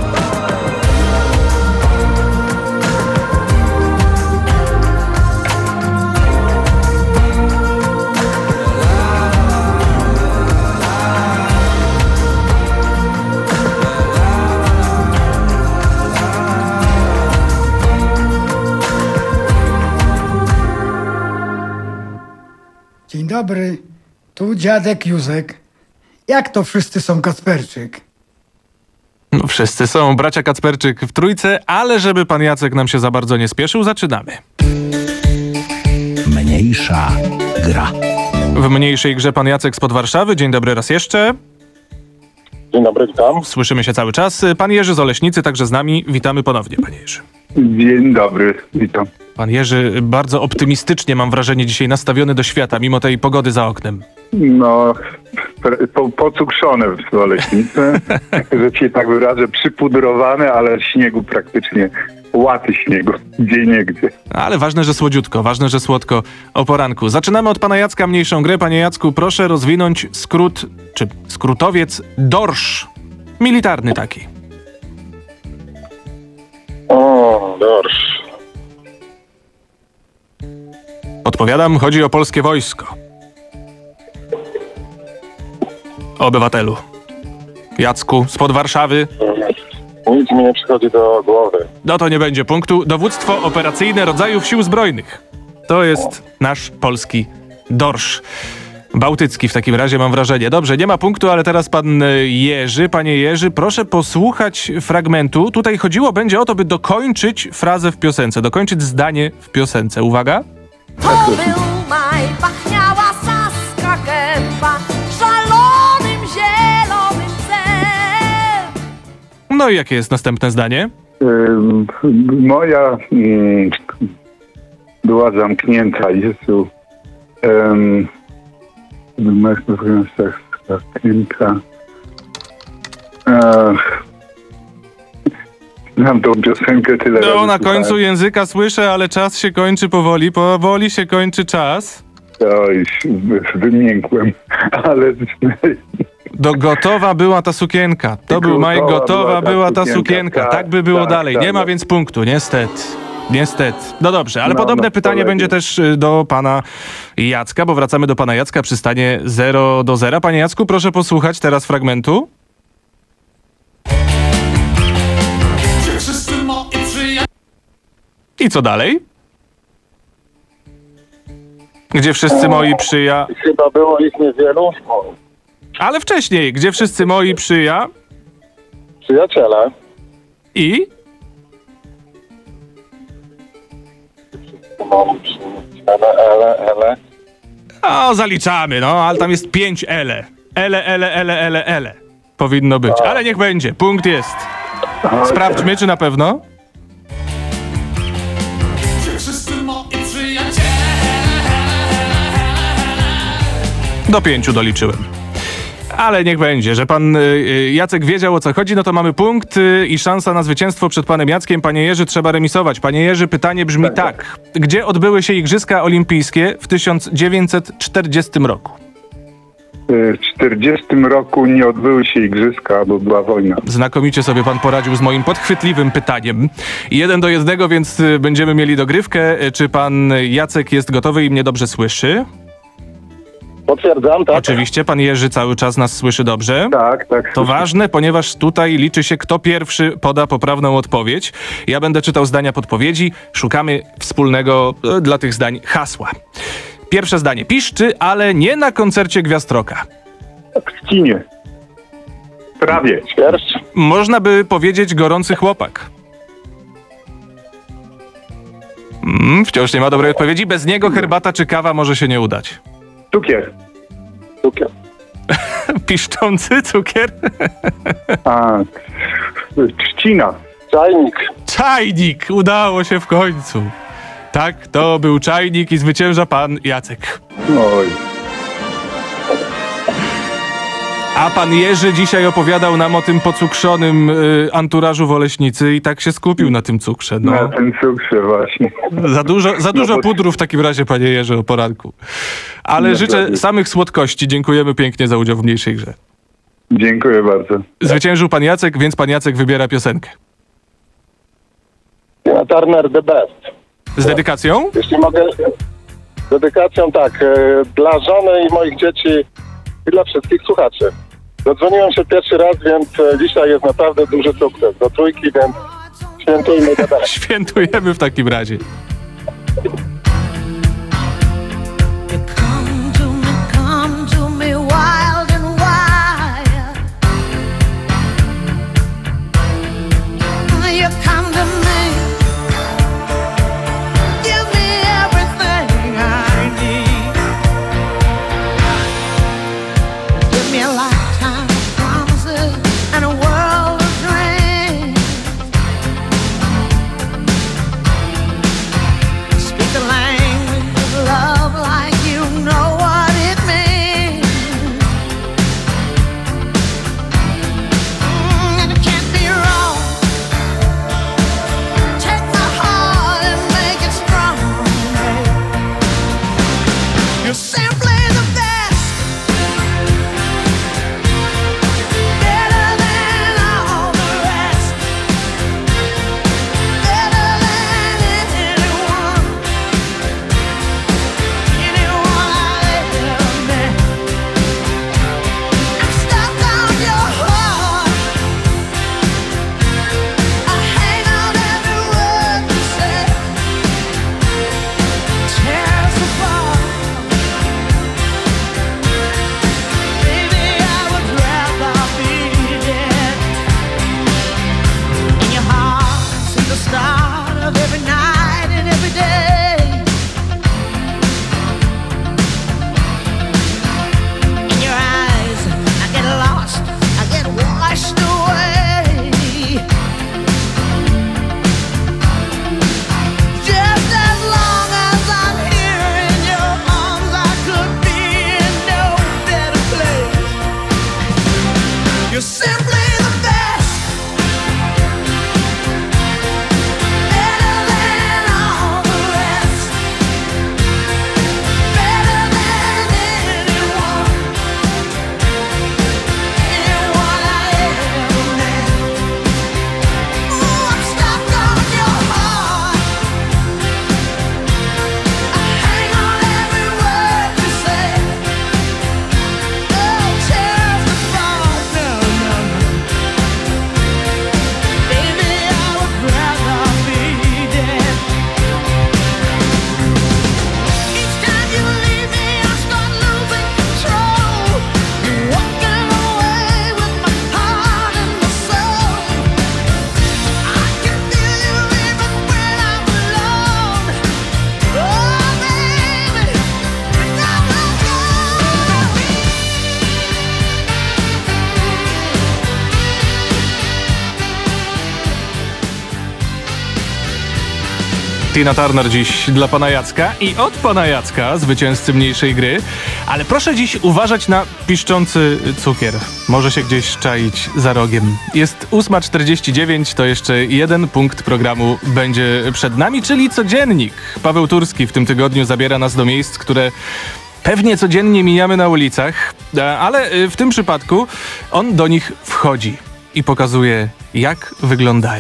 Dzień dobry, tu dziadek Józek. Jak to wszyscy są Kacperczyk? No, wszyscy są bracia Kacperczyk w trójce, ale żeby pan Jacek nam się za bardzo nie spieszył, zaczynamy. Mniejsza gra. W mniejszej grze pan Jacek spod Warszawy. Dzień dobry raz jeszcze. Dzień dobry, witam. Słyszymy się cały czas. Pan Jerzy z Oleśnicy także z nami. Witamy ponownie, panie Jerzy. Dzień dobry, witam. Pan Jerzy bardzo optymistycznie, mam wrażenie, dzisiaj nastawiony do świata, mimo tej pogody za oknem. No, po, pocukrzone w Oleśnicy, że się tak wyrażę, przypudrowane, ale śniegu praktycznie, łaty śniegu, gdzie niegdzie. Ale ważne, że słodziutko, ważne, że słodko o poranku. Zaczynamy od pana Jacka mniejszą grę. Panie Jacku, proszę rozwinąć skrót, czy skrótowiec dorsz. Militarny taki. O, dorsz. Odpowiadam, chodzi o polskie wojsko. Obywatelu. Jacku, spod Warszawy. Nic mi nie przychodzi do głowy. No to nie będzie punktu. Dowództwo operacyjne rodzajów sił zbrojnych. To jest nasz polski dorsz. Bałtycki w takim razie, mam wrażenie. Dobrze, nie ma punktu, ale teraz pan Jerzy. Panie Jerzy, proszę posłuchać fragmentu. Tutaj chodziło będzie o to, by dokończyć frazę w piosence, dokończyć zdanie w piosence. Uwaga. To był maj, pachniała saska gęba szalonym zielonym psem. No i jakie jest następne zdanie? Ym, moja ym, była zamknięta, Jezu. Ym, zamknięta. Ach. Znam tą piosenkę tyle razy. No, na końcu słuchałem. języka słyszę, ale czas się kończy powoli. Powoli się kończy czas. Oj, wymiękłem, ale... Do gotowa była ta sukienka. To był maj, gotowa była ta sukienka. Tak, tak by było tak, dalej. tak, Nie ma tak. więc punktu, niestety. Niestety. No dobrze, ale No, podobne no, pytanie kolegie. będzie też y, do pana Jacka, bo wracamy do pana Jacka przy stanie zero do zera. Panie Jacku, proszę posłuchać teraz fragmentu. I co dalej? Gdzie wszyscy moi przyja... Chyba było ich niewielu. Ale wcześniej, gdzie wszyscy moi przyja... Przyjaciele. I? Ele, ele, ele. O, zaliczamy, no, ale tam jest pięć ele. Ele, ele, ele, ele, ele. Powinno być, ale niech będzie. Punkt jest. Sprawdźmy, czy na pewno. Do pięciu doliczyłem. Ale niech będzie, że pan y, Jacek wiedział, o co chodzi, no to mamy punkt y, i szansa na zwycięstwo przed panem Jackiem. Panie Jerzy, trzeba remisować. Panie Jerzy, pytanie brzmi tak. Gdzie odbyły się Igrzyska Olimpijskie w tysiąc dziewięćset czterdziestym roku? W czterdziestym roku nie odbyły się igrzyska, bo była wojna. Znakomicie sobie pan poradził z moim podchwytliwym pytaniem. Jeden do jednego, więc y, będziemy mieli dogrywkę. Y, Czy pan Jacek jest gotowy i mnie dobrze słyszy? Potwierdzam, tak? Oczywiście, pan Jerzy cały czas nas słyszy dobrze. Tak, tak. To ważne, ponieważ tutaj liczy się, kto pierwszy poda poprawną odpowiedź. Ja będę czytał zdania podpowiedzi. Szukamy wspólnego e, dla tych zdań hasła. Pierwsze zdanie. Piszczy, ale nie na koncercie Gwiazdroka. W kinie. Prawie. Świerszcz. Można by powiedzieć gorący chłopak. Mm, wciąż nie ma dobrej odpowiedzi. Bez niego herbata czy kawa może się nie udać. Cukier. Cukier. Piszczący cukier? A, trzcina. Czajnik. Czajnik! Udało się w końcu. Tak, to był czajnik i zwycięża pan Jacek. Oj. A pan Jerzy dzisiaj opowiadał nam o tym pocukrzonym y, anturażu w Oleśnicy i tak się skupił na tym cukrze. No. Na tym cukrze właśnie. Za dużo, za dużo No bo- pudru w takim razie, panie Jerzy, o poranku. Ale No życzę pewnie. samych słodkości. Dziękujemy pięknie za udział w mniejszej grze. Dziękuję bardzo. Zwyciężył pan Jacek, więc pan Jacek wybiera piosenkę. Tina Turner, The Best. Z dedykacją? Jeśli mogę, z dedykacją tak, e, dla żony i moich dzieci i dla wszystkich słuchaczy. Zadzwoniłem się pierwszy raz, więc e, dzisiaj jest naprawdę duży sukces. Do trójki, więc świętujmy The Best. Świętujemy w takim razie. Come to me wild and wild. You come to me, give me everything I need. Give me a lifetime of promises and a world of dreams. Tina Turner dziś dla pana Jacka i od pana Jacka, zwycięzcy mniejszej gry. Ale proszę dziś uważać na piszczący cukier. Może się gdzieś czaić za rogiem. Jest ósma czterdzieści dziewięć, to jeszcze jeden punkt programu będzie przed nami, czyli codziennik. Paweł Turski w tym tygodniu zabiera nas do miejsc, które pewnie codziennie mijamy na ulicach, ale w tym przypadku on do nich wchodzi i pokazuje, jak wyglądają.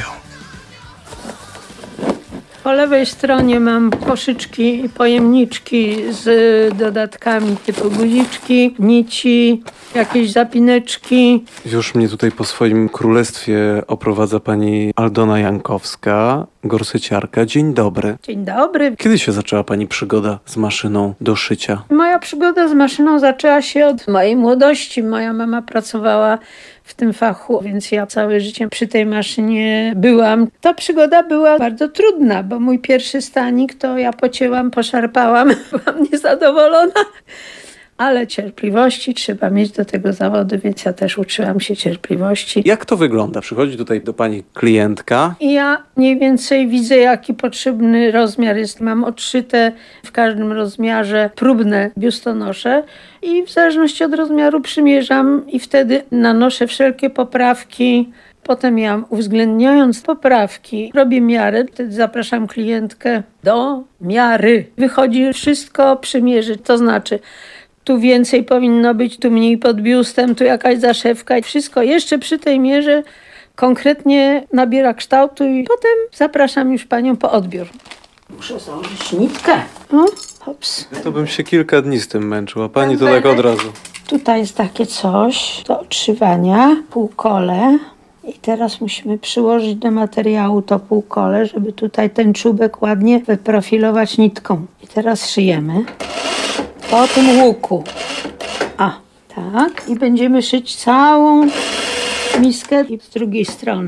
Po lewej stronie mam koszyczki i pojemniczki z dodatkami typu guziczki, nici, jakieś zapineczki. Już mnie tutaj po swoim królestwie oprowadza pani Aldona Jankowska, gorsyciarka. Dzień dobry. Dzień dobry. Kiedy się zaczęła pani przygoda z maszyną do szycia? Moja przygoda z maszyną zaczęła się od mojej młodości. Moja mama pracowała w tym fachu, więc ja całe życie przy tej maszynie byłam. Ta przygoda była bardzo trudna, bo mój pierwszy stanik to ja pocięłam, poszarpałam, byłam niezadowolona. Ale cierpliwości trzeba mieć do tego zawodu, więc ja też uczyłam się cierpliwości. Jak to wygląda? Przychodzi tutaj do pani klientka. I ja mniej więcej widzę, jaki potrzebny rozmiar jest. Mam odszyte w każdym rozmiarze próbne biustonosze i w zależności od rozmiaru przymierzam i wtedy nanoszę wszelkie poprawki. Potem ja, uwzględniając poprawki, robię miarę. Wtedy zapraszam klientkę do miary. Wychodzi wszystko przymierzy, to znaczy tu więcej powinno być, tu mniej pod biustem, tu jakaś zaszewka. Wszystko jeszcze przy tej mierze konkretnie nabiera kształtu i potem zapraszam już panią po odbiór. Muszę założyć nitkę. No, hops. Ja to bym się kilka dni z tym męczył, a pani to tak od razu. Tutaj jest takie coś do odszywania, półkole. I teraz musimy przyłożyć do materiału to półkole, żeby tutaj ten czubek ładnie wyprofilować nitką. I teraz szyjemy po tym łuku. A, tak. I będziemy szyć całą miskę i z drugiej strony.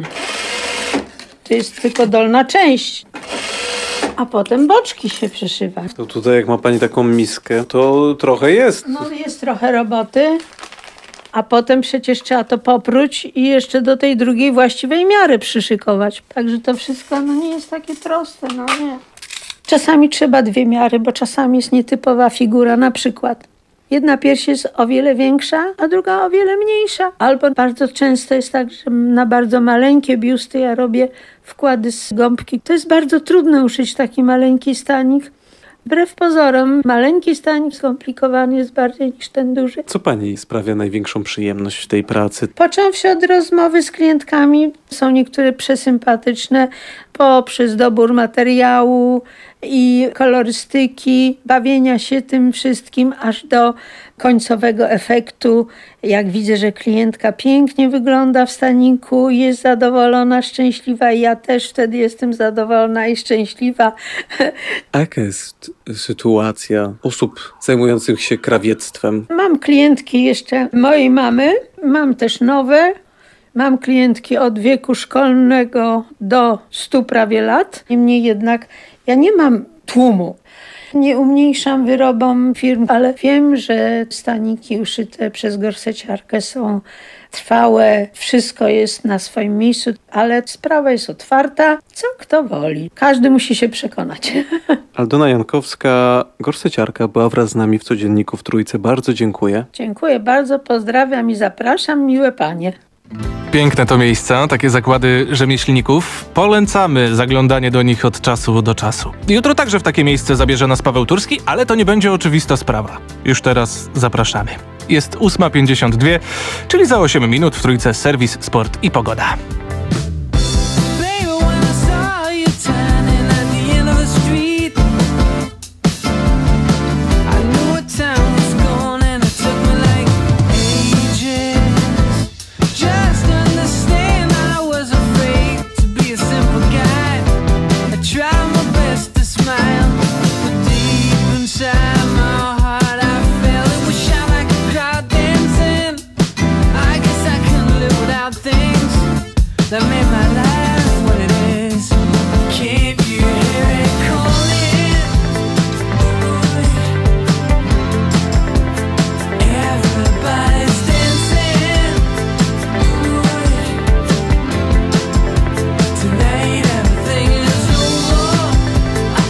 To jest tylko dolna część. A potem boczki się przyszywa. To tutaj jak ma pani taką miskę, to trochę jest. No jest trochę roboty. A potem przecież trzeba to popróć i jeszcze do tej drugiej właściwej miary przyszykować. Także to wszystko no, nie jest takie proste, no nie. Czasami trzeba dwie miary, bo czasami jest nietypowa figura. Na przykład jedna pierś jest o wiele większa, a druga o wiele mniejsza. Albo bardzo często jest tak, że na bardzo maleńkie biusty ja robię wkłady z gąbki. To jest bardzo trudno uszyć taki maleńki stanik. Wbrew pozorom, maleńki stanik skomplikowany jest bardziej niż ten duży. Co pani sprawia największą przyjemność w tej pracy? Począwszy od rozmowy z klientkami, są niektóre przesympatyczne, poprzez dobór materiału i kolorystyki, bawienia się tym wszystkim, aż do końcowego efektu. Jak widzę, że klientka pięknie wygląda w staniku, jest zadowolona, szczęśliwa i ja też wtedy jestem zadowolona i szczęśliwa. A jaka jest sytuacja osób zajmujących się krawiectwem? Mam klientki jeszcze mojej mamy, mam też nowe. Mam klientki od wieku szkolnego do stu prawie lat. Niemniej jednak ja nie mam tłumu. Nie umniejszam wyrobom firm, ale wiem, że staniki uszyte przez gorseciarkę są trwałe. Wszystko jest na swoim miejscu, ale sprawa jest otwarta. Co kto woli. Każdy musi się przekonać. Aldona Jankowska, gorseciarka, była wraz z nami w Codzienniku w Trójce. Bardzo dziękuję. Dziękuję bardzo, pozdrawiam i zapraszam. Miłe panie. Piękne to miejsca, takie zakłady rzemieślników. Polecamy zaglądanie do nich od czasu do czasu. Jutro także w takie miejsce zabierze nas Paweł Turski, ale to nie będzie oczywista sprawa. Już teraz zapraszamy. Jest ósma pięćdziesiąt dwa, czyli za osiem minut w Trójce serwis, sport i pogoda. That made my life what it is. Can't you hear it calling? Everybody's dancing. Tonight everything is over. I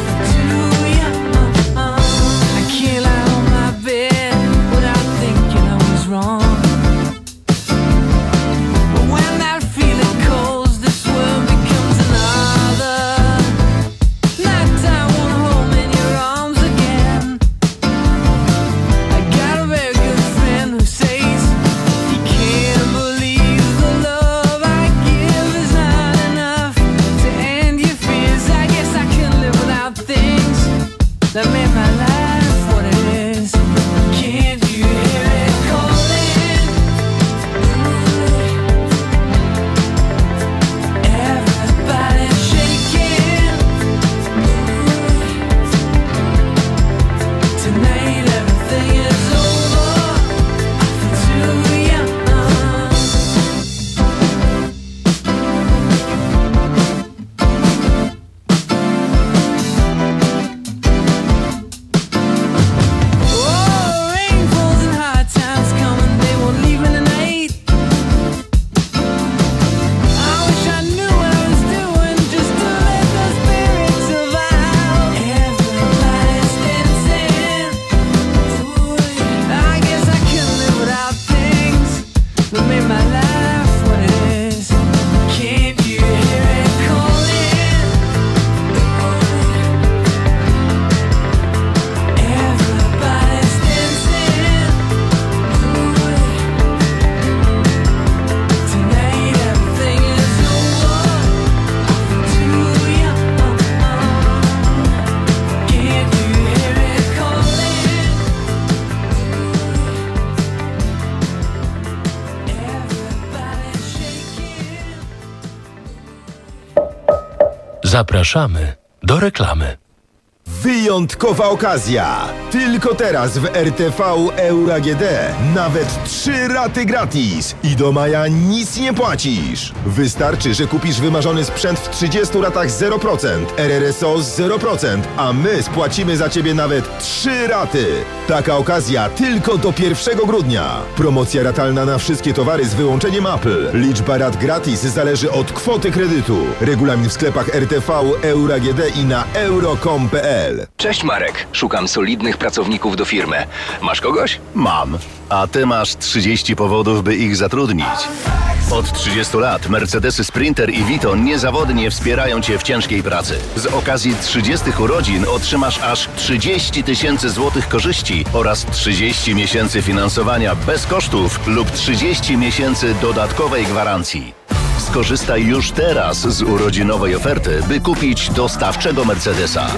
Zapraszamy do reklamy. Wyjątkowa okazja! Tylko teraz w R T V Euro A G D nawet trzy raty gratis i do maja nic nie płacisz. Wystarczy, że kupisz wymarzony sprzęt w trzydziestu ratach zero procent, R R S O zero procent, a my spłacimy za Ciebie nawet trzy raty. Taka okazja tylko do pierwszego grudnia. Promocja ratalna na wszystkie towary z wyłączeniem Apple. Liczba rat gratis zależy od kwoty kredytu. Regulamin w sklepach R T V Euro A G D i na euro kropka com kropka p l. Cześć Marek, szukam solidnych pracowników do firmy. Masz kogoś? Mam. A ty masz trzydzieści powodów, by ich zatrudnić. Od trzydziestu lat Mercedesy Sprinter i Vito niezawodnie wspierają Cię w ciężkiej pracy. Z okazji trzydziestych urodzin otrzymasz aż trzydzieści tysięcy złotych korzyści oraz trzydzieści miesięcy finansowania bez kosztów lub trzydzieści miesięcy dodatkowej gwarancji. Skorzystaj już teraz z urodzinowej oferty, by kupić dostawczego Mercedesa.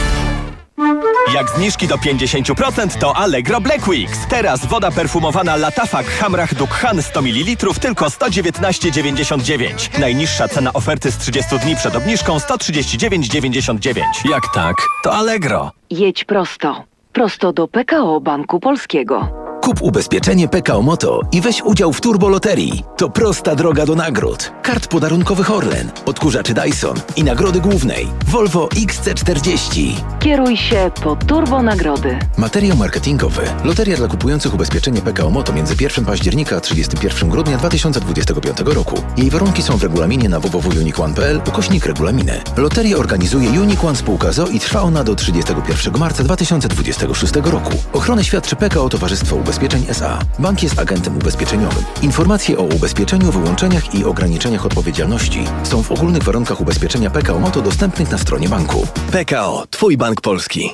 Jak zniżki do pięćdziesiąt procent to Allegro Black Weeks. Teraz woda perfumowana Latafak Hamrach Dukhan sto mililitrów tylko sto dziewiętnaście dziewięćdziesiąt dziewięć. Najniższa cena oferty z trzydziestu dni przed obniżką sto trzydzieści dziewięć dziewięćdziesiąt dziewięć. Jak tak, to Allegro. Jedź prosto. Prosto do P K O Banku Polskiego. Kup ubezpieczenie P K O Moto i weź udział w turboloterii. To prosta droga do nagród. Kart podarunkowych Orlen, odkurzaczy Dyson i nagrody głównej Volvo X C czterdzieści. Kieruj się po turbo nagrody. Materiał marketingowy. Loteria dla kupujących ubezpieczenie P K O Moto między pierwszego października a trzydziestego pierwszego grudnia dwa tysiące dwudziestego piątego roku. Jej warunki są w regulaminie na w w w kropka unique one kropka p l ukośnik regulaminy. Loterię organizuje Unique One Spółka z o o i trwa ona do trzydziestego pierwszego marca dwa tysiące dwudziestego szóstego roku. Ochronę świadczy P K O Towarzystwo Ubezpieczeń S A. Bank jest agentem ubezpieczeniowym. Informacje o ubezpieczeniu, wyłączeniach i ograniczeniach odpowiedzialności są w ogólnych warunkach ubezpieczenia P K O Moto dostępnych na stronie banku. P K O. Twój bank polski.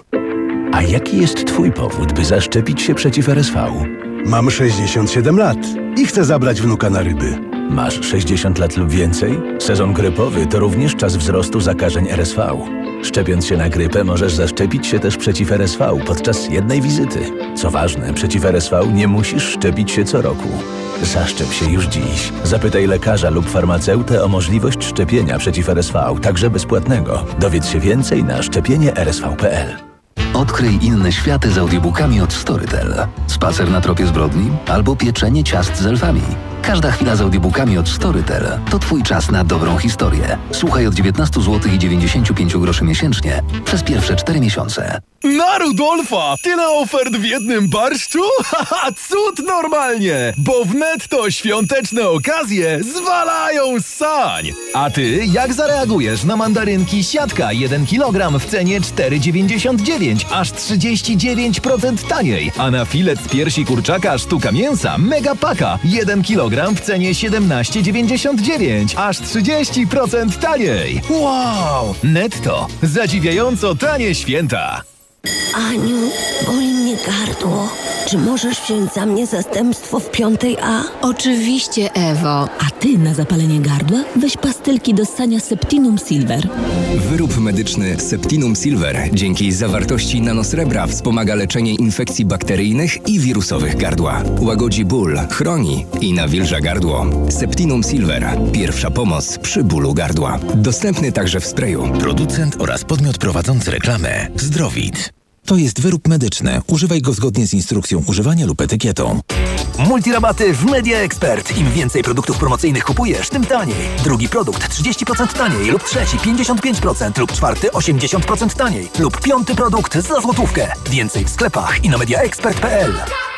A jaki jest twój powód, by zaszczepić się przeciw R S V? Mam sześćdziesiąt siedem lat i chcę zabrać wnuka na ryby. Masz sześćdziesiąt lat lub więcej? Sezon grypowy to również czas wzrostu zakażeń R S V. Szczepiąc się na grypę możesz zaszczepić się też przeciw R S V podczas jednej wizyty. Co ważne, przeciw R S V nie musisz szczepić się co roku. Zaszczep się już dziś. Zapytaj lekarza lub farmaceutę o możliwość szczepienia przeciw R S V, także bezpłatnego. Dowiedz się więcej na szczepienie r s v kropka p l. Odkryj inne światy z audiobookami od Storytel. Spacer na tropie zbrodni albo pieczenie ciast z elfami. Każda chwila z audiobookami od Storytel to Twój czas na dobrą historię. Słuchaj od dziewiętnaście złotych i dziewięćdziesiąt pięć groszy miesięcznie przez pierwsze cztery miesiące. Na Rudolfa! Tyle ofert w jednym barszczu? Haha, cud normalnie! Bo w Netto świąteczne okazje zwalają z sań! A ty jak zareagujesz na mandarynki siatka jeden kilogram w cenie cztery dziewięćdziesiąt dziewięć, aż trzydzieści dziewięć procent taniej? A na filet z piersi kurczaka sztuka mięsa mega paka jeden kilogram w cenie siedemnaście dziewięćdziesiąt dziewięć, aż trzydzieści procent taniej! Wow! Netto. Zadziwiająco tanie święta! Aniu, boli mnie gardło. Czy możesz wziąć za mnie zastępstwo w piątej A? Oczywiście, Ewo. A ty na zapalenie gardła weź pastylki do ssania Septinum Silver. Wyrób medyczny Septinum Silver dzięki zawartości nanosrebra wspomaga leczenie infekcji bakteryjnych i wirusowych gardła. Łagodzi ból, chroni i nawilża gardło. Septinum Silver. Pierwsza pomoc przy bólu gardła. Dostępny także w sprayu. Producent oraz podmiot prowadzący reklamę Zdrowit. To jest wyrób medyczny. Używaj go zgodnie z instrukcją używania lub etykietą. Multirabaty w Media Expert. Im więcej produktów promocyjnych kupujesz, tym taniej. Drugi produkt trzydzieści procent taniej lub trzeci pięćdziesiąt pięć procent lub czwarty osiemdziesiąt procent taniej lub piąty produkt za złotówkę. Więcej w sklepach i na media expert kropka p l.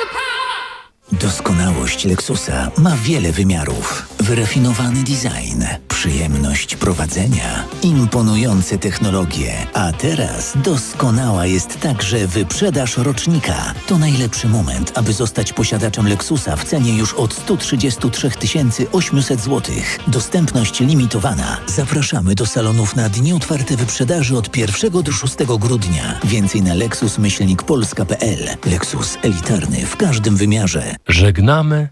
Doskonałość Lexusa ma wiele wymiarów. Wyrafinowany design, przyjemność prowadzenia, imponujące technologie. A teraz doskonała jest także wyprzedaż rocznika. To najlepszy moment, aby zostać posiadaczem Lexusa w cenie już od sto trzydzieści trzy tysiące osiemset złotych. Dostępność limitowana. Zapraszamy do salonów na dni otwarte wyprzedaży od pierwszego do szóstego grudnia. Więcej na lexus myślnik polska kropka p l. Lexus elitarny w każdym wymiarze. Żegnamy